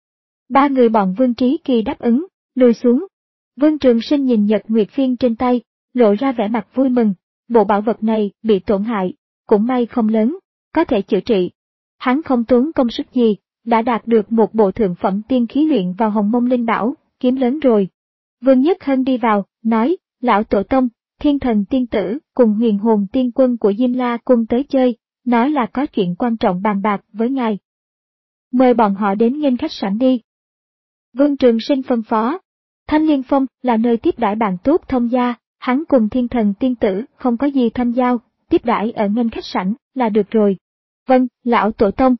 Ba người bọn Vương Trí Kỳ đáp ứng, lùi xuống. Vương Trường Sinh nhìn Nhật Nguyệt Phiên trên tay, lộ ra vẻ mặt vui mừng, bộ bảo vật này bị tổn hại, cũng may không lớn, có thể chữa trị. Hắn không tốn công sức gì, đã đạt được một bộ thượng phẩm tiên khí luyện vào Hồng Mông Linh Bảo, kiếm lớn rồi. Vương Nhất Hân đi vào, nói, lão Tổ Tông, Thiên Thần Tiên Tử cùng Huyền Hồn Tiên Quân của Diêm La Cung tới chơi, nói là có chuyện quan trọng bàn bạc với ngài. mời bọn họ đến nghênh khách sạn đi. Vương Trường Sinh phân phó. Thanh Liên Phong là nơi tiếp đãi bạn tốt thông gia, hắn cùng Thiên Thần tiên tử không có gì thâm giao, tiếp đãi ở nghênh khách sạn là được rồi. Vâng, lão tổ tông.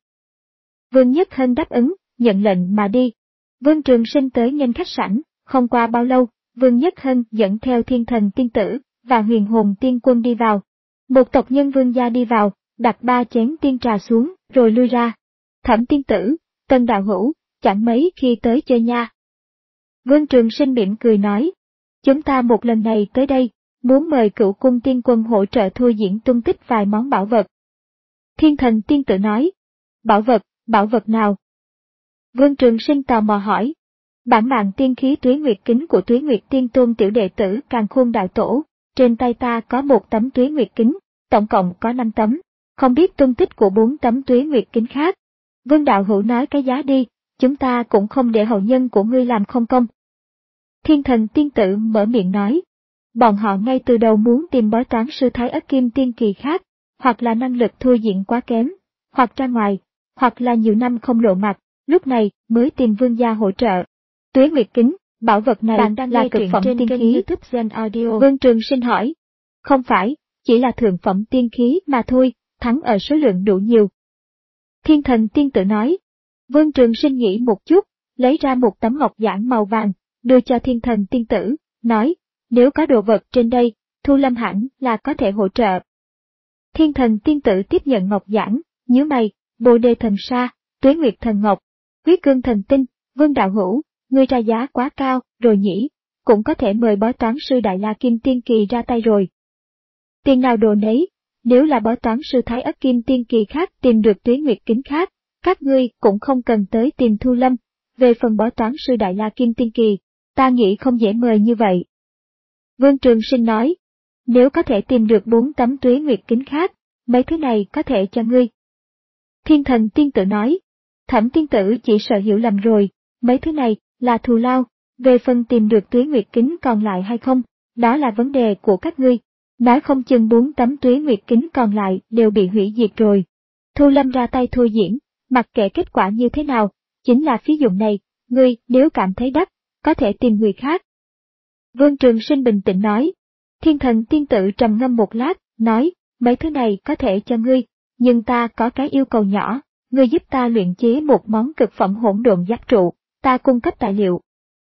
Vương Nhất Hân đáp ứng, nhận lệnh mà đi. Vương Trường Sinh tới nghênh khách sạn, không qua bao lâu, Vương Nhất Hân dẫn theo Thiên Thần tiên tử và Huyền Hồn tiên quân đi vào. Một tộc nhân Vương gia đi vào, đặt ba chén tiên trà xuống, rồi lui ra. Thẩm tiên tử, Tân đạo hữu, chẳng mấy khi tới chơi nha. Vương Trường Sinh mỉm cười nói, chúng ta một lần này tới đây, muốn mời Cửu Cung tiên quân hỗ trợ thua diễn tung tích vài món bảo vật. Thiên Thần tiên tử nói, bảo vật, bảo vật nào? Vương Trường Sinh tò mò hỏi, bản mạng tiên khí Tuế Nguyệt Kính của Tuế Nguyệt Tiên Tôn tiểu đệ tử Càn Khôn Đạo Tổ, trên tay ta có một tấm Tuế Nguyệt Kính, tổng cộng có năm tấm, không biết tung tích của bốn tấm Tuế Nguyệt Kính khác. Vương đạo hữu nói cái giá đi, chúng ta cũng không để hậu nhân của ngươi làm không công. Thiên Thần tiên tử mở miệng nói, bọn họ ngay từ đầu muốn tìm bói toán sư Thái Ất Kim Tiên Kỳ khác, hoặc là năng lực thua diễn quá kém, hoặc ra ngoài, hoặc là nhiều năm không lộ mặt, lúc này mới tìm Vương gia hỗ trợ. Tuế Nguyệt Kính, bảo vật này bạn đang là cực phẩm tiên khí YouTube Gen Audio. Vương Trường Sinh hỏi, không phải, chỉ là thượng phẩm tiên khí mà thôi, thắng ở số lượng đủ nhiều. Thiên Thần tiên tử nói. Vương Trường Sinh nghĩ một chút, lấy ra một tấm ngọc giản màu vàng, đưa cho Thiên Thần tiên tử, nói, nếu có đồ vật trên đây, Thu Lâm hẳn là có thể hỗ trợ. Thiên Thần tiên tử tiếp nhận ngọc giản, nhíu mày, Bồ Đề thần sa, Tuế Nguyệt thần ngọc, Huyết Cương thần tinh, Vương đạo hữu, ngươi ra giá quá cao, rồi nhỉ, cũng có thể mời bói toán sư Đại La Kim Tiên Kỳ ra tay rồi. Tiền nào đồ nấy, nếu là bói toán sư Thái Ất Kim Tiên Kỳ khác tìm được Tuế Nguyệt Kính khác, các ngươi cũng không cần tới tìm Thu Lâm. Về phần bói toán sư Đại La Kim Tiên Kỳ, ta nghĩ không dễ mời như vậy. Vương Trường Sinh nói, nếu có thể tìm được bốn tấm Tuế Nguyệt Kính khác, mấy thứ này có thể cho ngươi. Thiên Thần tiên tử nói, Thẩm tiên tử chỉ sợ hiểu lầm rồi, mấy thứ này là thù lao, về phần tìm được Tuế Nguyệt Kính còn lại hay không, đó là vấn đề của các ngươi. Nói không chừng bốn tấm Tuế Nguyệt Kính còn lại đều bị hủy diệt rồi. Thu Lâm ra tay thua diễn, mặc kệ kết quả như thế nào, chính là phí dụng này, ngươi nếu cảm thấy đắt, có thể tìm người khác. Vương Trường Sinh bình tĩnh nói. Thiên Thần tiên tử trầm ngâm một lát, nói, mấy thứ này có thể cho ngươi, nhưng ta có cái yêu cầu nhỏ, ngươi giúp ta luyện chế một món cực phẩm hỗn độn giáp trụ, ta cung cấp tài liệu.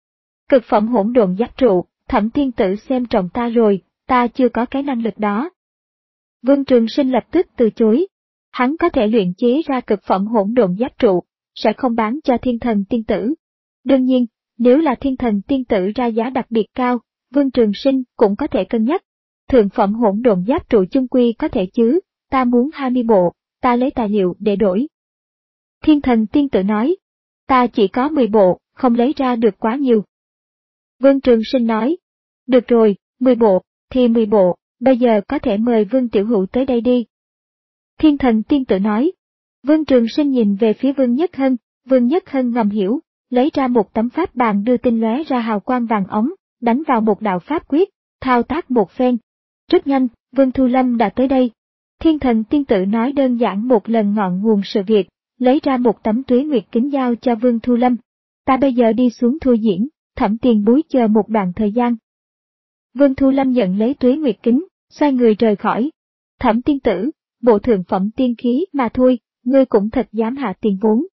Cực phẩm hỗn độn giáp trụ, Thẩm tiên tử xem trọng ta rồi, ta chưa có cái năng lực đó. Vương Trường Sinh lập tức từ chối. Hắn có thể luyện chế ra cực phẩm hỗn độn giáp trụ, sẽ không bán cho Thiên Thần tiên tử. Đương nhiên, nếu là Thiên Thần tiên tử ra giá đặc biệt cao, Vương Trường Sinh cũng có thể cân nhắc. Thượng phẩm hỗn độn giáp trụ chung quy có thể chứ, ta muốn hai mươi bộ, ta lấy tài liệu để đổi. Thiên Thần tiên tử nói, ta chỉ có mười bộ, không lấy ra được quá nhiều. Vương Trường Sinh nói, được rồi, mười bộ, thì mười bộ, bây giờ có thể mời Vương Tiểu Hữu tới đây đi. Thiên Thần tiên tử nói. Vương Trường Sinh nhìn về phía Vương Nhất Hân, Vương Nhất Hân ngầm hiểu, lấy ra một tấm pháp bàn đưa tinh lóe ra hào quang vàng ống, đánh vào một đạo pháp quyết, thao tác một phen. Rất nhanh, Vương Thu Lâm đã tới đây. Thiên Thần tiên tử nói đơn giản một lần ngọn nguồn sự việc, lấy ra một tấm Tuế Nguyệt Kính giao cho Vương Thu Lâm. Ta bây giờ đi xuống thua diễn, Thẩm tiền bối chờ một đoạn thời gian. Vương Thu Lâm nhận lấy Tuế Nguyệt Kính, xoay người rời khỏi. Thẩm tiên tử, bộ thượng phẩm tiên khí mà thôi, ngươi cũng thật dám hạ tiền vốn.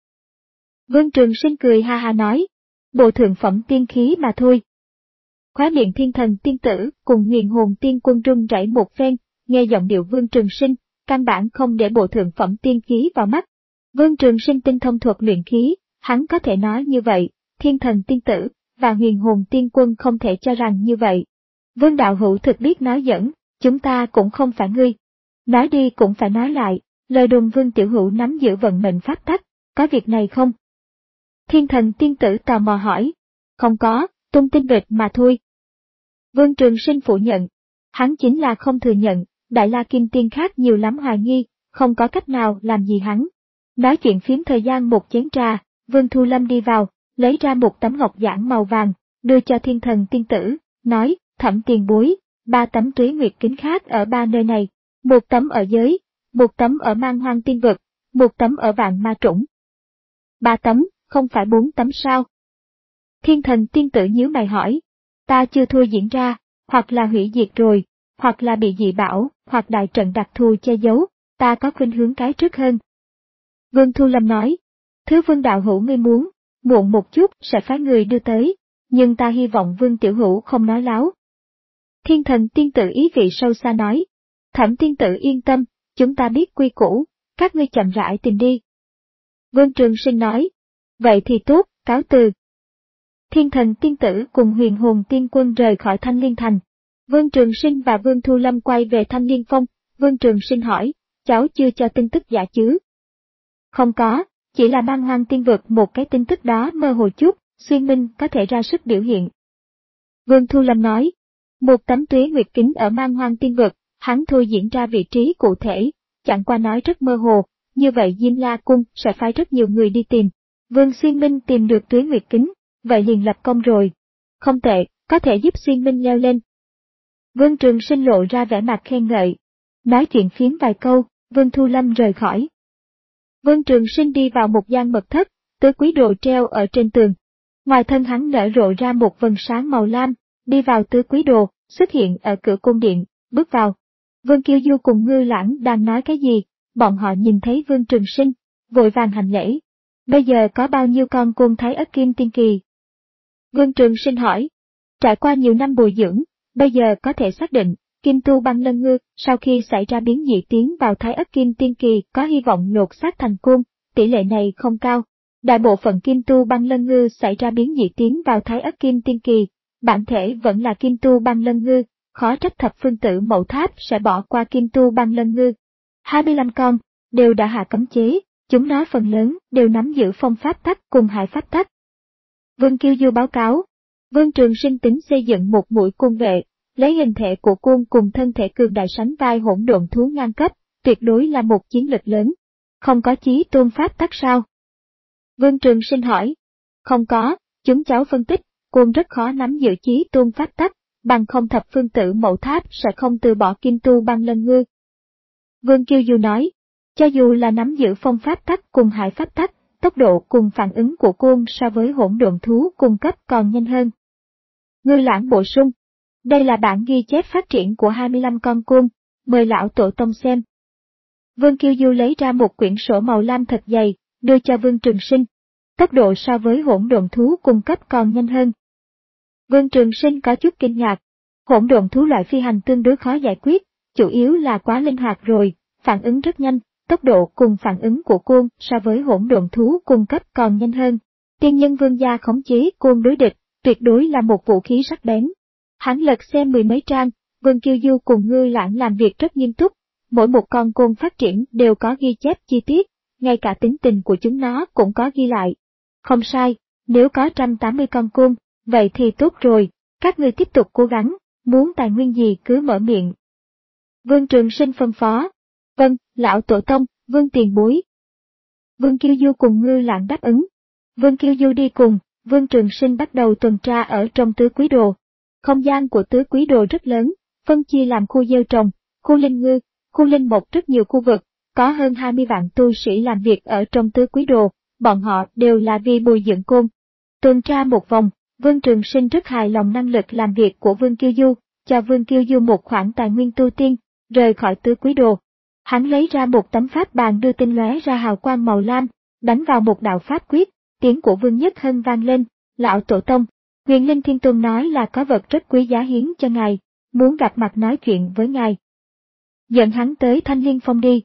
Vương Trường Sinh cười ha ha nói, bộ thượng phẩm tiên khí mà thôi. Khóe miệng Thiên Thần tiên tử cùng Huyền Hồn tiên quân run rẩy một phen, nghe giọng điệu Vương Trường Sinh, căn bản không để bộ thượng phẩm tiên khí vào mắt. Vương Trường Sinh tinh thông thuật luyện khí, hắn có thể nói như vậy, Thiên Thần tiên tử và Huyền Hồn tiên quân không thể cho rằng như vậy. Vương đạo hữu thực biết nói giỡn, chúng ta cũng không phải ngươi. Nói đi cũng phải nói lại, lời đồn Vương Tiểu Hữu nắm giữ vận mệnh pháp tắc, có việc này không? Thiên Thần tiên tử tò mò hỏi, không có, tung tin vịt mà thôi. Vương Trường Sinh phủ nhận, hắn chính là không thừa nhận, Đại La Kim Tiên khác nhiều lắm hoài nghi, không có cách nào làm gì hắn. Nói chuyện phím thời gian một chén trà, Vương Thu Lâm đi vào, lấy ra một tấm ngọc giản màu vàng, đưa cho Thiên Thần tiên tử, nói, Thẩm tiền bối, ba tấm Tuế Nguyệt Kính khác ở ba nơi này, một tấm ở giới, một tấm ở Man Hoang Tiên Vực, một tấm ở Vạn Ma Trũng. Ba tấm, không phải bốn tấm sao? Thiên thần tiên tử nhíu mày hỏi. Ta chưa thua diễn ra, hoặc là hủy diệt rồi, hoặc là bị dị bảo, hoặc đại trận đặc thù che giấu, ta có khuynh hướng cái trước hơn. Vương Thu Lâm nói, thứ Vương đạo hữu ngươi muốn, muộn một chút sẽ phái người đưa tới, nhưng ta hy vọng Vương tiểu hữu không nói láo. Thiên thần tiên tử ý vị sâu xa nói, Thẩm tiên tử yên tâm, chúng ta biết quy củ, các ngươi chậm rãi tìm đi. Vương Trường Sinh nói, vậy thì tốt, cáo từ. Thiên thần tiên tử cùng huyền hồn tiên quân rời khỏi Thanh Liên Thành. Vương Trường Sinh và Vương Thu Lâm quay về Thanh Liên Phong. Vương Trường Sinh hỏi, cháu chưa cho tin tức giả chứ? Không có, chỉ là Man Hoang Tiên Vực một cái tin tức đó mơ hồ chút, Xuyên Minh có thể ra sức biểu hiện. Vương Thu Lâm nói, một tấm tuế nguyệt kính ở Man Hoang Tiên Vực, hắn thôi diễn ra vị trí cụ thể, chẳng qua nói rất mơ hồ, như vậy Diêm La Cung sẽ phái rất nhiều người đi tìm. Vương Xuyên Minh tìm được tuế nguyệt kính, vậy liền lập công rồi. Không tệ, có thể giúp Xuyên Minh leo lên. Vương Trường Sinh lộ ra vẻ mặt khen ngợi. Nói chuyện phiếm vài câu, Vương Thu Lâm rời khỏi. Vương Trường Sinh đi vào một gian mật thất, tứ quý đồ treo ở trên tường. Ngoài thân hắn nở rộ ra một vầng sáng màu lam, đi vào tứ quý đồ, xuất hiện ở cửa cung điện, bước vào. Vương Kiêu Du cùng Ngư Lãng đang nói cái gì, bọn họ nhìn thấy Vương Trường Sinh, vội vàng hành lễ. Bây giờ có bao nhiêu con côn Thái Ất Kim Tiên Kỳ? Vương Trường Sinh hỏi. Trải qua nhiều năm bồi dưỡng, bây giờ có thể xác định, Kim Tu Băng Lân Ngư sau khi xảy ra biến dị tiến vào Thái Ất Kim Tiên Kỳ có hy vọng lột xác thành côn, tỷ lệ này không cao. Đại bộ phận Kim Tu Băng Lân Ngư xảy ra biến dị tiến vào Thái Ất Kim Tiên Kỳ, bản thể vẫn là Kim Tu Băng Lân Ngư, khó trách Thập Phương Tử Mậu Tháp sẽ bỏ qua Kim Tu Băng Lân Ngư. hai mươi lăm con, đều đã hạ cấm chế, chúng nó phần lớn đều nắm giữ phong pháp tắc cùng hải pháp tắc. Vương Kiêu Du báo cáo, Vương Trường Sinh tính xây dựng một mũi cung vệ, lấy hình thể của cung cùng thân thể cường đại sánh vai hỗn độn thú ngang cấp, tuyệt đối là một chiến lực lớn. Không có chí tôn pháp tắc sao? Vương Trường Sinh hỏi. Không có, chúng cháu phân tích, cung rất khó nắm giữ chí tôn pháp tắc, bằng không Thập Phương Tử Mậu Tháp sẽ không từ bỏ Kim Tu Băng Lân Ngư. Vương Kiêu Du nói, cho dù là nắm giữ phong pháp tắc cùng hải pháp tắc, tốc độ cùng phản ứng của cung so với hỗn độn thú cung cấp còn nhanh hơn. Ngư Lãng bổ sung, đây là bản ghi chép phát triển của hai mươi lăm con cung, mời lão tổ tông xem. Vương Kiêu Du lấy ra một quyển sổ màu lam thật dày, đưa cho Vương Trường Sinh. Tốc độ so với hỗn độn thú cung cấp còn nhanh hơn. Vương Trường Sinh có chút kinh ngạc. Hỗn độn thú loại phi hành tương đối khó giải quyết, chủ yếu là quá linh hoạt rồi, phản ứng rất nhanh, tốc độ cùng phản ứng của cung so với hỗn độn thú cung cấp còn nhanh hơn. Tiên nhân vương gia khống chế cung đối địch, tuyệt đối là một vũ khí sắc bén. Hắn lật xem mười mấy trang, Vương Kiêu Du cùng Ngư Lãng làm việc rất nghiêm túc, mỗi một con côn phát triển đều có ghi chép chi tiết, ngay cả tính tình của chúng nó cũng có ghi lại. Không sai, nếu có một trăm tám mươi con côn, vậy thì tốt rồi, các người tiếp tục cố gắng, muốn tài nguyên gì cứ mở miệng. Vương Trường Sinh phân phó. Vâng, lão tổ tông, Vương tiền bối. Vương Kiêu Du cùng Ngư Lãng đáp ứng. Vương Kiêu Du đi cùng, Vương Trường Sinh bắt đầu tuần tra ở trong tứ quý đồ. Không gian của tứ quý đồ rất lớn, phân chia làm khu gieo trồng, khu linh ngư, khu linh mộc rất nhiều khu vực, có hơn hai mươi vạn tu sĩ làm việc ở trong tứ quý đồ, bọn họ đều là vì bồi dưỡng côn. Tuần tra một vòng, Vương Trường Sinh rất hài lòng năng lực làm việc của Vương Kiêu Du, cho Vương Kiêu Du một khoản tài nguyên tu tiên, rời khỏi tứ quý đồ. Hắn lấy ra một tấm pháp bàn đưa tinh lóe ra hào quang màu lam, đánh vào một đạo pháp quyết, tiếng của Vương Nhất Hân vang lên, lão tổ tông. Huyền Linh Thiên Tôn nói là có vật rất quý giá hiến cho ngài, muốn gặp mặt nói chuyện với ngài. Dẫn hắn tới Thanh Liên Phong đi.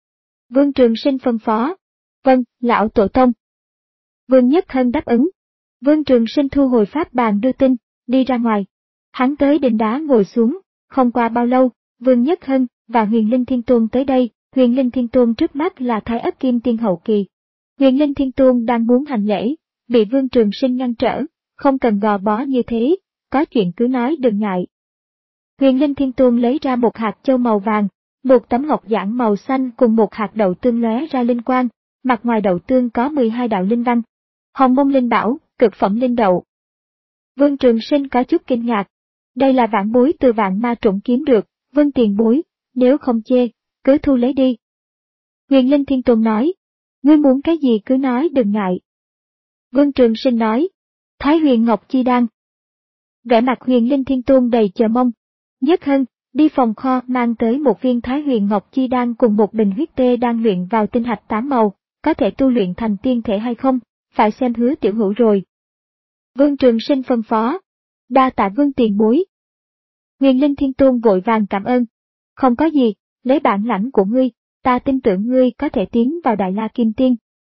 Vương Trường Sinh phân phó. Vâng, lão tổ tông. Vương Nhất Hân đáp ứng. Vương Trường Sinh thu hồi pháp bàn đưa tin, đi ra ngoài. Hắn tới đền đá ngồi xuống, không qua bao lâu, Vương Nhất Hân và Huyền Linh Thiên Tôn tới đây. Huyền Linh Thiên Tôn trước mắt là Thái Ất Kim Tiên hậu kỳ. Huyền Linh Thiên Tôn đang muốn hành lễ, bị Vương Trường Sinh ngăn trở. Không cần gò bó như thế, có chuyện cứ nói đừng ngại. Huyền Linh Thiên Tôn lấy ra một hạt châu màu vàng, một tấm ngọc giản màu xanh cùng một hạt đậu tương lóe ra linh quang, mặt ngoài đậu tương có mười hai đạo linh văn. Hồng mông linh bảo, cực phẩm linh đậu. Vương Trường Sinh có chút kinh ngạc. Đây là vạn bối từ vạn ma trụng kiếm được, Vương tiền bối, nếu không chê, cứ thu lấy đi. Huyền Linh Thiên Tôn nói. Ngươi muốn cái gì cứ nói đừng ngại. Vương Trường Sinh nói, Thái Huyền Ngọc Chi Đan. Vẻ mặt Huyền Linh Thiên Tôn đầy chờ mong. Nhất Hân, đi phòng kho mang tới một viên Thái Huyền Ngọc Chi Đan cùng một bình huyết tê đan luyện vào tinh hạch tám màu, có thể tu luyện thành tiên thể hay không, phải xem Hứa tiểu hữu rồi. Vương Trường Sinh phân phó. Đa tạ Vương tiền bối. Huyền Linh Thiên Tôn vội vàng cảm ơn. Không có gì, lấy bản lãnh của ngươi, ta tin tưởng ngươi có thể tiến vào Đại La Kim Tiên.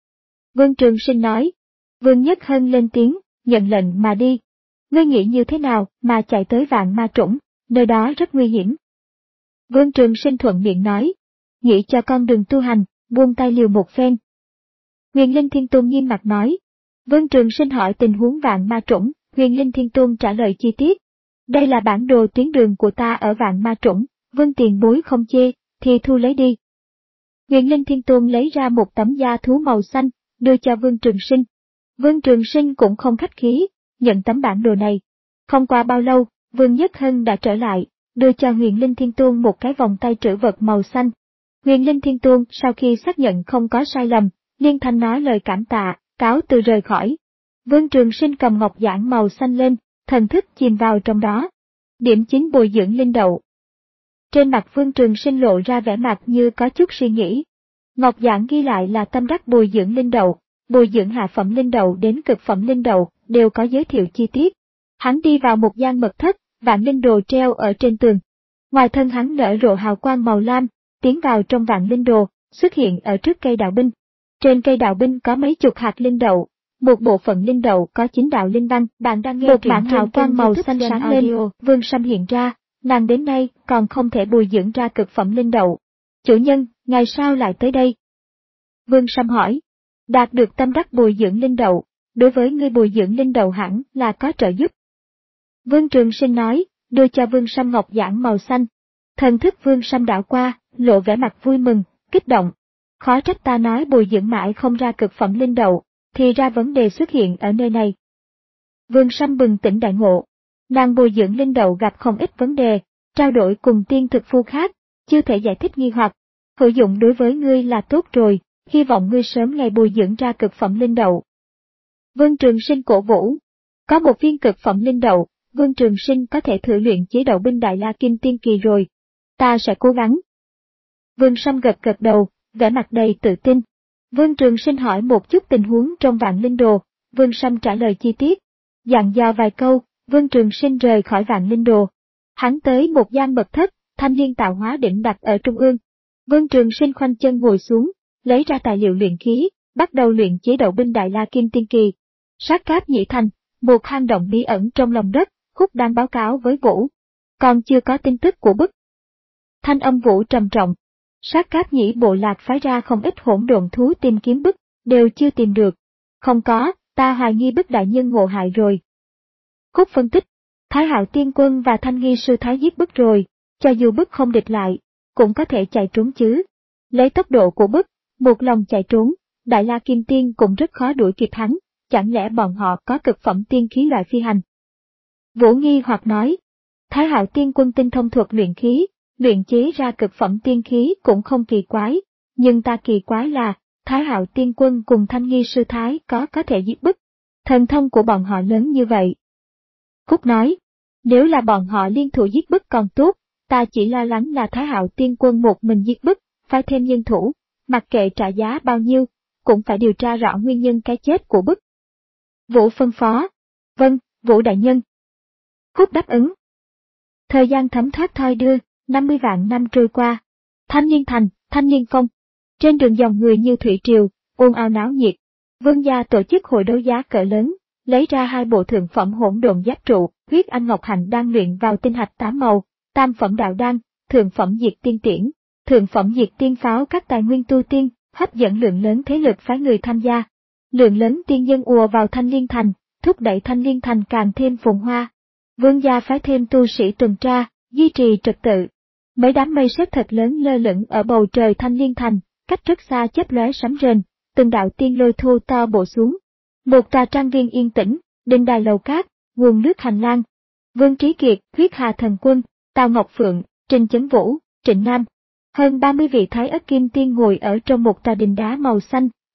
Vương Trường Sinh nói. Vương Nhất Hân lên tiếng, nhận lệnh mà đi. Ngươi nghĩ như thế nào mà chạy tới Vạn Ma Trũng, nơi đó rất nguy hiểm. Vương Trường Sinh thuận miệng nói. Nghĩ cho con đường tu hành, buông tay liều một phen. Huyền Linh Thiên Tôn nghiêm mặt nói. Vương Trường Sinh hỏi tình huống Vạn Ma Trũng, Huyền Linh Thiên Tôn trả lời chi tiết. Đây là bản đồ tuyến đường của ta ở Vạn Ma Trũng, Vương tiền bối không chê, thì thu lấy đi. Huyền Linh Thiên Tôn lấy ra một tấm da thú màu xanh, đưa cho Vương Trường Sinh. Vương Trường Sinh cũng không khách khí, nhận tấm bản đồ này. Không qua bao lâu, Vương Nhất Hân đã trở lại, đưa cho Huyền Linh Thiên Tôn một cái vòng tay trữ vật màu xanh. Huyền Linh Thiên Tôn sau khi xác nhận không có sai lầm, liên thanh nói lời cảm tạ, cáo từ rời khỏi. Vương Trường Sinh cầm ngọc giản màu xanh lên, thần thức chìm vào trong đó. Điểm chính bồi dưỡng linh đậu. Trên mặt Vương Trường Sinh lộ ra vẻ mặt như có chút suy nghĩ. Ngọc giản ghi lại là tâm đắc bồi dưỡng linh đậu, bồi dưỡng hạ phẩm linh đậu đến cực phẩm linh đậu, đều có giới thiệu chi tiết. Hắn đi vào một gian mật thất, vạn linh đồ treo ở trên tường. Ngoài thân hắn nở rộ hào quang màu lam, tiến vào trong vạn linh đồ, xuất hiện ở trước cây đạo binh. Trên cây đạo binh có mấy chục hạt linh đậu, một bộ phận linh đậu có chín đạo linh văn. Bạn đang nghe một mảng hào quang màu xanh sáng lên, Vương Sâm hiện ra, nàng đến nay còn không thể bồi dưỡng ra cực phẩm linh đậu. Chủ nhân, ngày sao lại tới đây? Vương Sâm hỏi. Đạt được tâm đắc bồi dưỡng linh đậu, đối với ngươi bồi dưỡng linh đậu hẳn là có trợ giúp. Vương Trường Sinh nói, đưa cho Vương Sâm ngọc giản màu xanh. Thần thức Vương Sâm đảo qua, lộ vẻ mặt vui mừng, kích động. Khó trách ta nói bồi dưỡng mãi không ra cực phẩm linh đậu, thì ra vấn đề xuất hiện ở nơi này. Vương Sâm bừng tỉnh đại ngộ. Nàng bồi dưỡng linh đậu gặp không ít vấn đề, trao đổi cùng tiên thực phu khác, chưa thể giải thích nghi hoặc. Hữu dụng đối với ngươi là tốt rồi, hy vọng ngươi sớm ngày bồi dưỡng ra cực phẩm linh đậu. Vương Trường Sinh cổ vũ. Có một viên cực phẩm linh đậu, Vương Trường Sinh có thể thử luyện chế đậu binh Đại La Kim Tiên Kỳ rồi. Ta sẽ cố gắng. Vương Sâm gật gật đầu, vẻ mặt đầy tự tin. Vương Trường Sinh hỏi một chút tình huống trong vạn linh đồ, Vương Sâm trả lời chi tiết. Dặn dò vài câu, Vương Trường Sinh rời khỏi vạn linh đồ. Hắn tới một gian mật thất, thanh liên tạo hóa đỉnh đặt ở trung ương. Vương Trường Sinh khoanh chân ngồi xuống, lấy ra tài liệu luyện khí, bắt đầu luyện chế đậu binh Đại La Kim Tiên Kỳ. Sát Cáp Nhĩ Thành, một hang động bí ẩn trong lòng đất, Khúc đang báo cáo với Vũ. Còn chưa có tin tức của Bức. Thanh âm Vũ trầm trọng. Sát Cáp Nhĩ bộ lạc phái ra không ít hỗn độn thú tìm kiếm Bức, đều chưa tìm được. Không có, ta hoài nghi Bức đại nhân ngộ hại rồi. Khúc phân tích. Thái Hạo Tiên Quân và Thanh Nghi Sư Thái giết Bức rồi, cho dù Bức không địch lại, cũng có thể chạy trốn chứ. Lấy tốc độ của Bức, một lòng chạy trốn, Đại La Kim Tiên cũng rất khó đuổi kịp hắn, chẳng lẽ bọn họ có cực phẩm tiên khí loại phi hành? Vũ nghi hoặc nói, Thái Hạo Tiên Quân tinh thông thuật luyện khí, luyện chế ra cực phẩm tiên khí cũng không kỳ quái, nhưng ta kỳ quái là, Thái Hạo Tiên Quân cùng Thanh Nghi Sư Thái có có thể giết Bức. Thần thông của bọn họ lớn như vậy. Cúc nói, nếu là bọn họ liên thủ giết Bức còn tốt, ta chỉ lo lắng là Thái Hạo Tiên Quân một mình giết Bức, phải thêm nhân thủ, mặc kệ trả giá bao nhiêu, cũng phải điều tra rõ nguyên nhân cái chết của Bức. Vũ phân phó. Vâng, Vũ đại nhân. Cúc đáp ứng. Thời gian thấm thoát thoi đưa, năm mươi vạn năm trôi qua. Thanh Niên Thành, Thanh Niên Phong. Trên đường dòng người như thủy triều, ồn ào náo nhiệt. Vương gia tổ chức hội đấu giá cỡ lớn, lấy ra hai bộ thượng phẩm hỗn độn giáp trụ, huyết anh ngọc hạnh đang luyện vào tinh hạch tám màu, tam phẩm đạo đan, thượng phẩm diệt tiên tiễn, thượng phẩm diệt tiên pháo các tài nguyên tu tiên, hấp dẫn lượng lớn thế lực phái người tham gia. Lượng lớn tiên nhân ùa vào Thanh Liên Thành, thúc đẩy Thanh Liên Thành càng thêm phồn hoa. Vương gia phái thêm tu sĩ tuần tra, duy trì trật tự. Mấy đám mây sét thật lớn lơ lửng ở bầu trời Thanh Liên Thành, cách rất xa chớp lóe sấm rền, từng đạo tiên lôi thu to bổ xuống. Một tòa trang viên yên tĩnh, đình đài lầu cát, nguồn nước hành lang. Vương Trí Kiệt, Huyết Hà Thần Quân, Tào Ngọc Phượng, Trình Chấn Vũ, Trịnh Nam. Hơn ba mươi vị Thái Ất Kim Tiên ngồi ở trong một tòa đình đá màu xanh,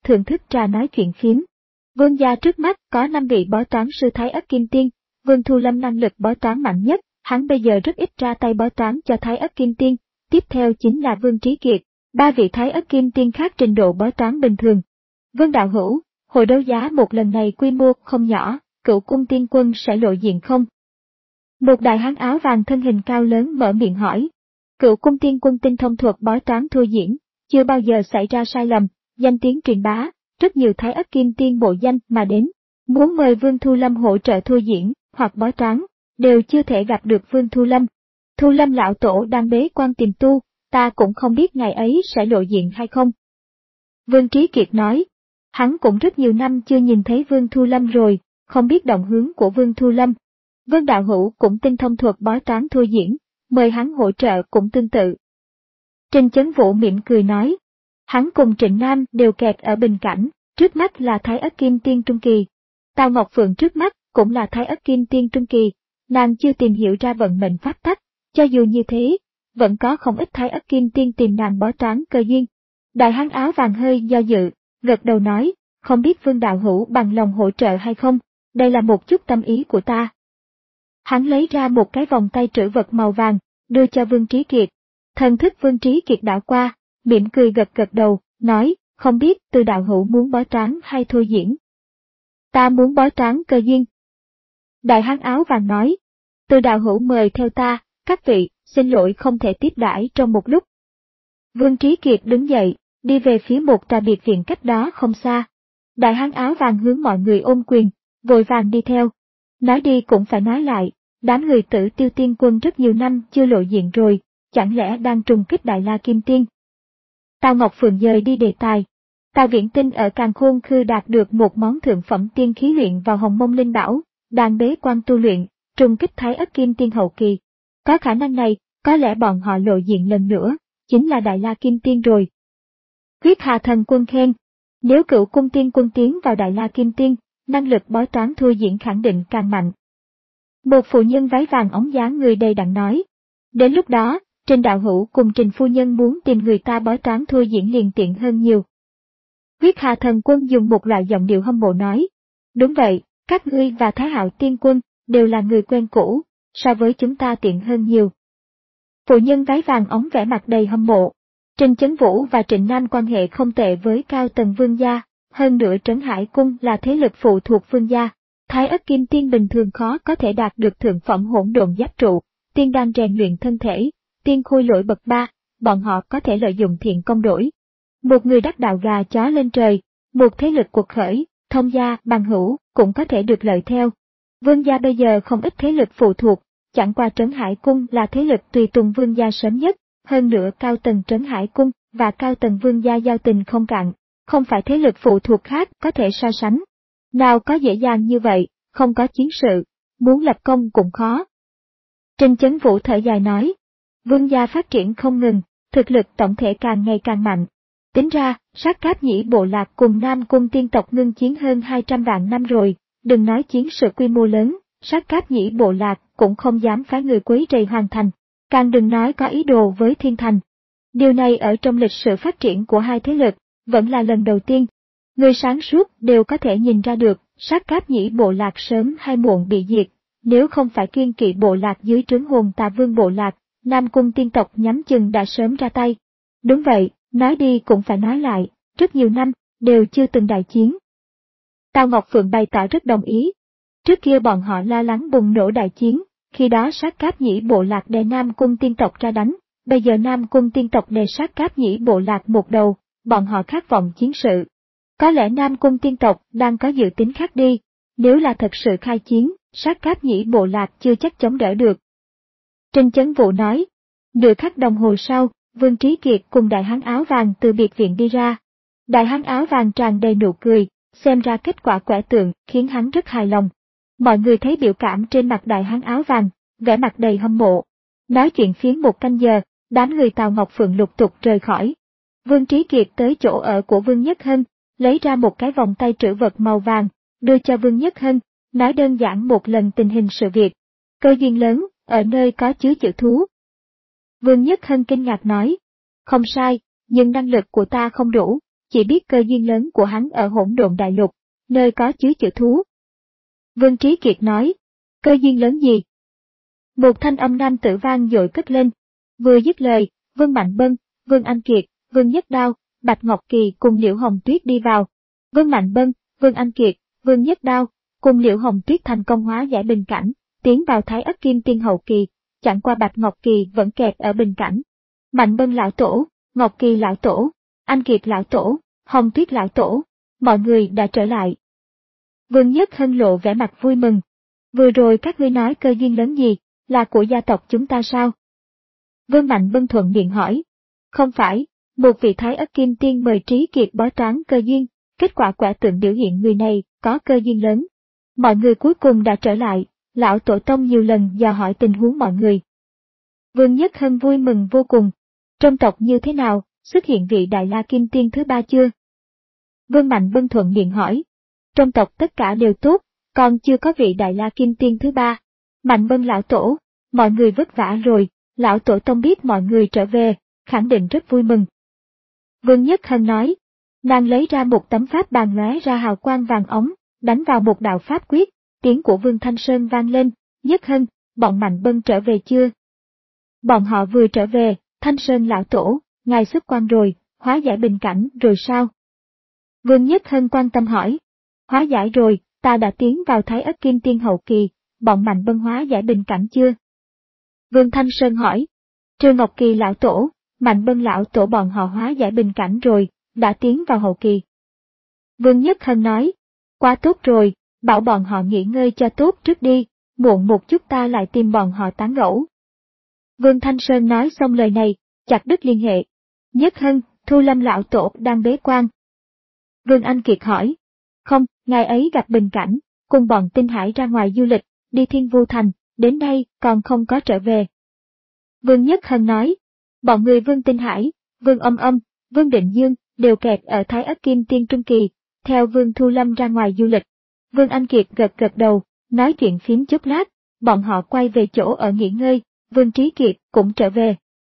thưởng thức trà nói chuyện phím. Vương gia trước mắt có năm vị bói toán sư Thái Ất Kim Tiên, Vương Thu Lâm năng lực bói toán mạnh nhất, hắn bây giờ rất ít ra tay bói toán cho Thái Ất Kim Tiên, tiếp theo chính là Vương Trí Kiệt, ba vị Thái Ất Kim Tiên khác trình độ bói toán bình thường. Vương đạo hữu, hội đấu giá một lần này quy mô không nhỏ, Cửu Cung Tiên Quân sẽ lộ diện không? Một đại hán áo vàng thân hình cao lớn mở miệng hỏi. Cửu Cung Tiên Quân tinh thông thuật bói toán thua diễn, chưa bao giờ xảy ra sai lầm, danh tiếng truyền bá, rất nhiều Thái Ất Kim Tiên bộ danh mà đến, muốn mời Vương Thu Lâm hỗ trợ thua diễn hoặc bói toán, đều chưa thể gặp được Vương Thu Lâm. Thu Lâm lão tổ đang bế quan tìm tu, ta cũng không biết ngày ấy sẽ lộ diện hay không. Vương Trí Kiệt nói, hắn cũng rất nhiều năm chưa nhìn thấy Vương Thu Lâm rồi, không biết động hướng của Vương Thu Lâm. Vương đạo hữu cũng tinh thông thuật bói toán thua diễn, mời hắn hỗ trợ cũng tương tự. Trình Chấn Vũ mỉm cười nói, hắn cùng Trịnh Nam đều kẹt ở bình cảnh, trước mắt là Thái Ất Kim Tiên Trung Kỳ. Tào Ngọc Phượng trước mắt cũng là Thái Ất Kim Tiên Trung Kỳ, nàng chưa tìm hiểu ra vận mệnh pháp tắc, cho dù như thế, vẫn có không ít Thái Ất Kim Tiên tìm nàng bói toán cơ duyên. Đại hán áo vàng hơi do dự, gật đầu nói, không biết Vương đạo hữu bằng lòng hỗ trợ hay không, đây là một chút tâm ý của ta. Hắn lấy ra một cái vòng tay trữ vật màu vàng, đưa cho Vương Trí Kiệt. Thần thức Vương Trí Kiệt đảo qua, mỉm cười gật gật đầu, nói, không biết Từ đạo hữu muốn bói toán hay thôi diễn. Ta muốn bói toán cơ duyên. Đại hán áo vàng nói, Từ đạo hữu mời theo ta, các vị, xin lỗi không thể tiếp đãi trong một lúc. Vương Trí Kiệt đứng dậy, đi về phía một tòa biệt viện cách đó không xa. Đại hán áo vàng hướng mọi người ôm quyền, vội vàng đi theo. Nói đi cũng phải nói lại, đám người Tử Tiêu Tiên Quân rất nhiều năm chưa lộ diện rồi, chẳng lẽ đang trùng kích Đại La Kim Tiên. Tào Ngọc Phượng dời đi đề tài. Tào Viễn Tinh ở Càn Khôn Khư đạt được một món thượng phẩm tiên khí luyện vào Hồng Mông Linh Bảo, đang bế quan tu luyện, trùng kích Thái Ất Kim Tiên hậu kỳ. Có khả năng này, có lẽ bọn họ lộ diện lần nữa, chính là Đại La Kim Tiên rồi. Huyết Hà Thần Quân khen, nếu Cửu Cung Tiên Quân tiến vào Đại La Kim Tiên, năng lực bói toán thua diễn khẳng định càng mạnh. Một phụ nhân váy vàng óng dáng người đầy đặn nói, đến lúc đó, Trình đạo hữu cùng Trình phu nhân muốn tìm người ta bói toán thua diễn liền tiện hơn nhiều. Huyết Hà Thần Quân dùng một loại giọng điệu hâm mộ nói, đúng vậy, các ngươi và Thái Hạo Tiên Quân đều là người quen cũ, so với chúng ta tiện hơn nhiều. Phụ nhân váy vàng óng vẻ mặt đầy hâm mộ. Trình Chấn Vũ và Trịnh Nam quan hệ không tệ với cao tầng Vương gia, hơn nữa Trấn Hải Cung là thế lực phụ thuộc Vương gia. Thái Ất Kim Tiên bình thường khó có thể đạt được thượng phẩm hỗn độn giáp trụ, tiên đan rèn luyện thân thể, tiên khôi lỗi bậc ba, bọn họ có thể lợi dụng thiện công đổi. Một người đắc đạo gà chó lên trời, một thế lực cuộc khởi, thông gia, bằng hữu, cũng có thể được lợi theo. Vương gia bây giờ không ít thế lực phụ thuộc, chẳng qua Trấn Hải Cung là thế lực tùy tùng Vương gia sớm nhất, hơn nữa cao tầng Trấn Hải Cung và cao tầng Vương gia giao tình không cạn, không phải thế lực phụ thuộc khác có thể so sánh. Nào có dễ dàng như vậy, không có chiến sự, muốn lập công cũng khó. Trình Chấn Vũ thở dài nói, Vương gia phát triển không ngừng, thực lực tổng thể càng ngày càng mạnh. Tính ra, Sát Cáp Nhĩ bộ lạc cùng Nam Cung tiên tộc ngưng chiến hơn hai trăm vạn năm rồi, đừng nói chiến sự quy mô lớn, Sát Cáp Nhĩ bộ lạc cũng không dám phái người quấy rầy hoàn thành, càng đừng nói có ý đồ với Thiên Thành. Điều này ở trong lịch sử phát triển của hai thế lực, vẫn là lần đầu tiên. Người sáng suốt đều có thể nhìn ra được, Sát Cáp Nhĩ bộ lạc sớm hay muộn bị diệt, nếu không phải kiên kỵ bộ lạc dưới trướng Hồn Tà Vương bộ lạc, Nam Cung tiên tộc nhắm chừng đã sớm ra tay. Đúng vậy, nói đi cũng phải nói lại, rất nhiều năm, đều chưa từng đại chiến. Tào Ngọc Phượng bày tỏ rất đồng ý. Trước kia bọn họ lo lắng bùng nổ đại chiến, khi đó Sát Cáp Nhĩ bộ lạc đè Nam Cung tiên tộc ra đánh, bây giờ Nam Cung tiên tộc đè Sát Cáp Nhĩ bộ lạc một đầu, bọn họ khát vọng chiến sự. Có lẽ Nam Cung tiên tộc đang có dự tính khác đi, nếu là thật sự khai chiến, Sát Cáp Nhĩ bộ lạc chưa chắc chống đỡ được. Trình Chấn Vũ nói, nửa khắc đồng hồ sau, Vương Trí Kiệt cùng đại hán áo vàng từ biệt viện đi ra. Đại hán áo vàng tràn đầy nụ cười, xem ra kết quả quẻ tượng khiến hắn rất hài lòng. Mọi người thấy biểu cảm trên mặt đại hán áo vàng, vẻ mặt đầy hâm mộ. Nói chuyện phiếm một canh giờ, đám người Tào Ngọc Phượng lục tục rời khỏi. Vương Trí Kiệt tới chỗ ở của Vương Nhất Hân, lấy ra một cái vòng tay trữ vật màu vàng, đưa cho Vương Nhất Hân, nói đơn giản một lần tình hình sự việc. Cơ duyên lớn, ở nơi có chứa chữ thú. Vương Nhất Hân kinh ngạc nói, không sai, nhưng năng lực của ta không đủ, chỉ biết cơ duyên lớn của hắn ở Hỗn Độn Đại Lục, nơi có chứa chữ thú. Vương Trí Kiệt nói, cơ duyên lớn gì? Một thanh âm nam tử vang dội cất lên. Vừa dứt lời, Vương Mạnh Bân, Vương Anh Kiệt, Vương Nhất Đao, Bạch Ngọc Kỳ cùng Liễu Hồng Tuyết đi vào. Vương Mạnh Bân, Vương Anh Kiệt, Vương Nhất Đao cùng Liễu Hồng Tuyết thành công hóa giải bình cảnh, tiến vào Thái Ất Kim Tiên hậu kỳ, chẳng qua Bạch Ngọc Kỳ vẫn kẹt ở bình cảnh. Mạnh Bân lão tổ, Ngọc Kỳ lão tổ, Anh Kiệt lão tổ, Hồng Tuyết lão tổ, mọi người đã trở lại. Vương Nhất Hân lộ vẻ mặt vui mừng. Vừa rồi các ngươi nói cơ duyên lớn gì, là của gia tộc chúng ta sao? Vương Mạnh Bân thuận miệng hỏi. Không phải, một vị Thái Ất Kim Tiên mời Trí Kiệt bói toán cơ duyên, kết quả quả tượng biểu hiện người này có cơ duyên lớn. Mọi người cuối cùng đã trở lại, lão tổ tông nhiều lần dò hỏi tình huống mọi người. Vương Nhất Hân vui mừng vô cùng. Trong tộc như thế nào, xuất hiện vị Đại La Kim Tiên thứ ba chưa? Vương Mạnh Bân thuận miệng hỏi. Trong tộc tất cả đều tốt, còn chưa có vị Đại La Kim Tiên thứ ba. Mạnh Bân lão tổ, mọi người vất vả rồi, lão tổ tông biết mọi người trở về, khẳng định rất vui mừng. Vương Nhất Hân nói, nàng lấy ra một tấm pháp bàn lóe ra hào quang vàng ống, đánh vào một đạo pháp quyết, tiếng của Vương Thanh Sơn vang lên, Nhất Hân, bọn Mạnh Bân trở về chưa? Bọn họ vừa trở về, Thanh Sơn lão tổ, ngài xuất quan rồi, hóa giải bình cảnh rồi sao? Vương Nhất Hân quan tâm hỏi, hóa giải rồi, ta đã tiến vào Thái Ất Kim Tiên hậu kỳ, bọn Mạnh Bân hóa giải bình cảnh chưa? Vương Thanh Sơn hỏi, Trư Ngọc Kỳ lão tổ, Mạnh Bân lão tổ bọn họ hóa giải bình cảnh rồi, đã tiến vào hậu kỳ. Vương Nhất Hân nói, quá tốt rồi, bảo bọn họ nghỉ ngơi cho tốt trước đi, muộn một chút ta lại tìm bọn họ tán gẫu. Vương Thanh Sơn nói xong lời này, chặt đứt liên hệ. Nhất Hân, Thu Lâm lão tổ đang bế quan. Vương Anh Kiệt hỏi, không, ngài ấy gặp bình cảnh, cùng bọn Tinh Hải ra ngoài du lịch, đi Thiên Vu Thành, đến nay còn không có trở về. Vương Nhất Hân nói, bọn người Vương Tinh Hải, Vương Âm Âm, Vương Định Dương đều kẹt ở Thái Ất Kim Tiên trung kỳ, theo Vương Thu Lâm ra ngoài du lịch. Vương Anh Kiệt gật gật đầu, nói chuyện phím chút lát, bọn họ quay về chỗ ở nghỉ ngơi, Vương Trí Kiệt cũng trở về.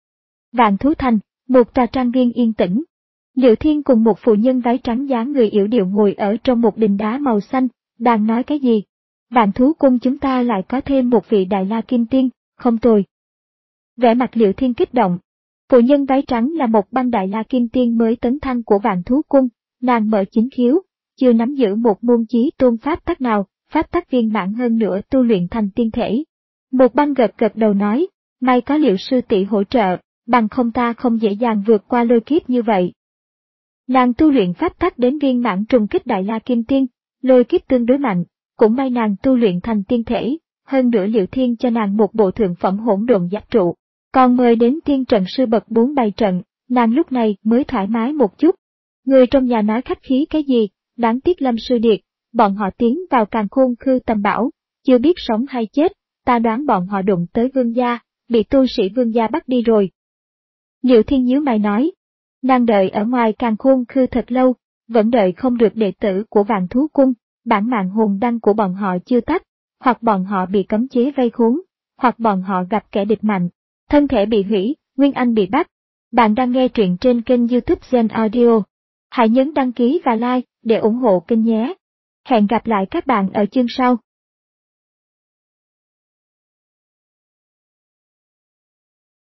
Vạn Thú Thành, một tòa trang viên yên tĩnh. Liễu Thiên cùng một phụ nhân váy trắng dáng người yểu điệu ngồi ở trong một đình đá màu xanh, đang nói cái gì? Vạn Thú Cung chúng ta lại có thêm một vị Đại La Kim Tiên, không tồi. Vẻ mặt Liễu Thiên kích động. Phụ nhân váy trắng là một băng Đại La Kim Tiên mới tấn thăng của Vạn Thú Cung, nàng mở chính khiếu, chưa nắm giữ một môn chí tôn pháp tắc nào, pháp tắc viên mãn hơn nữa tu luyện thành tiên thể. Một băng gật gật đầu nói, may có Liễu sư tỷ hỗ trợ, bằng không ta không dễ dàng vượt qua lôi kiếp như vậy. Nàng tu luyện pháp tắc đến viên mãn trùng kích Đại La Kim Tiên, lôi kiếp tương đối mạnh, cũng may nàng tu luyện thành tiên thể, hơn nữa Liễu Thiên cho nàng một bộ thượng phẩm hỗn độn giáp trụ, còn mời đến tiên trận sư bậc bốn bày trận, nàng lúc này mới thoải mái một chút. Người trong nhà nói khách khí cái gì, đáng tiếc Lâm sư điệt, bọn họ tiến vào Càn Khôn Khư tầm bảo, chưa biết sống hay chết, ta đoán bọn họ đụng tới vương gia, bị tu sĩ vương gia bắt đi rồi. Liễu Thiên nhíu mày nói, nàng đợi ở ngoài Càn Khôn Khư thật lâu, vẫn đợi không được đệ tử của Vạn Thú Cung, bản mạng hồn đăng của bọn họ chưa tắt, hoặc bọn họ bị cấm chế vây khốn, hoặc bọn họ gặp kẻ địch mạnh, thân thể bị hủy, Nguyên Anh bị bắt. Bạn đang nghe truyện trên kênh YouTube Gen Audio. Hãy nhấn đăng ký và like để ủng hộ kênh nhé. Hẹn gặp lại các bạn ở chương sau.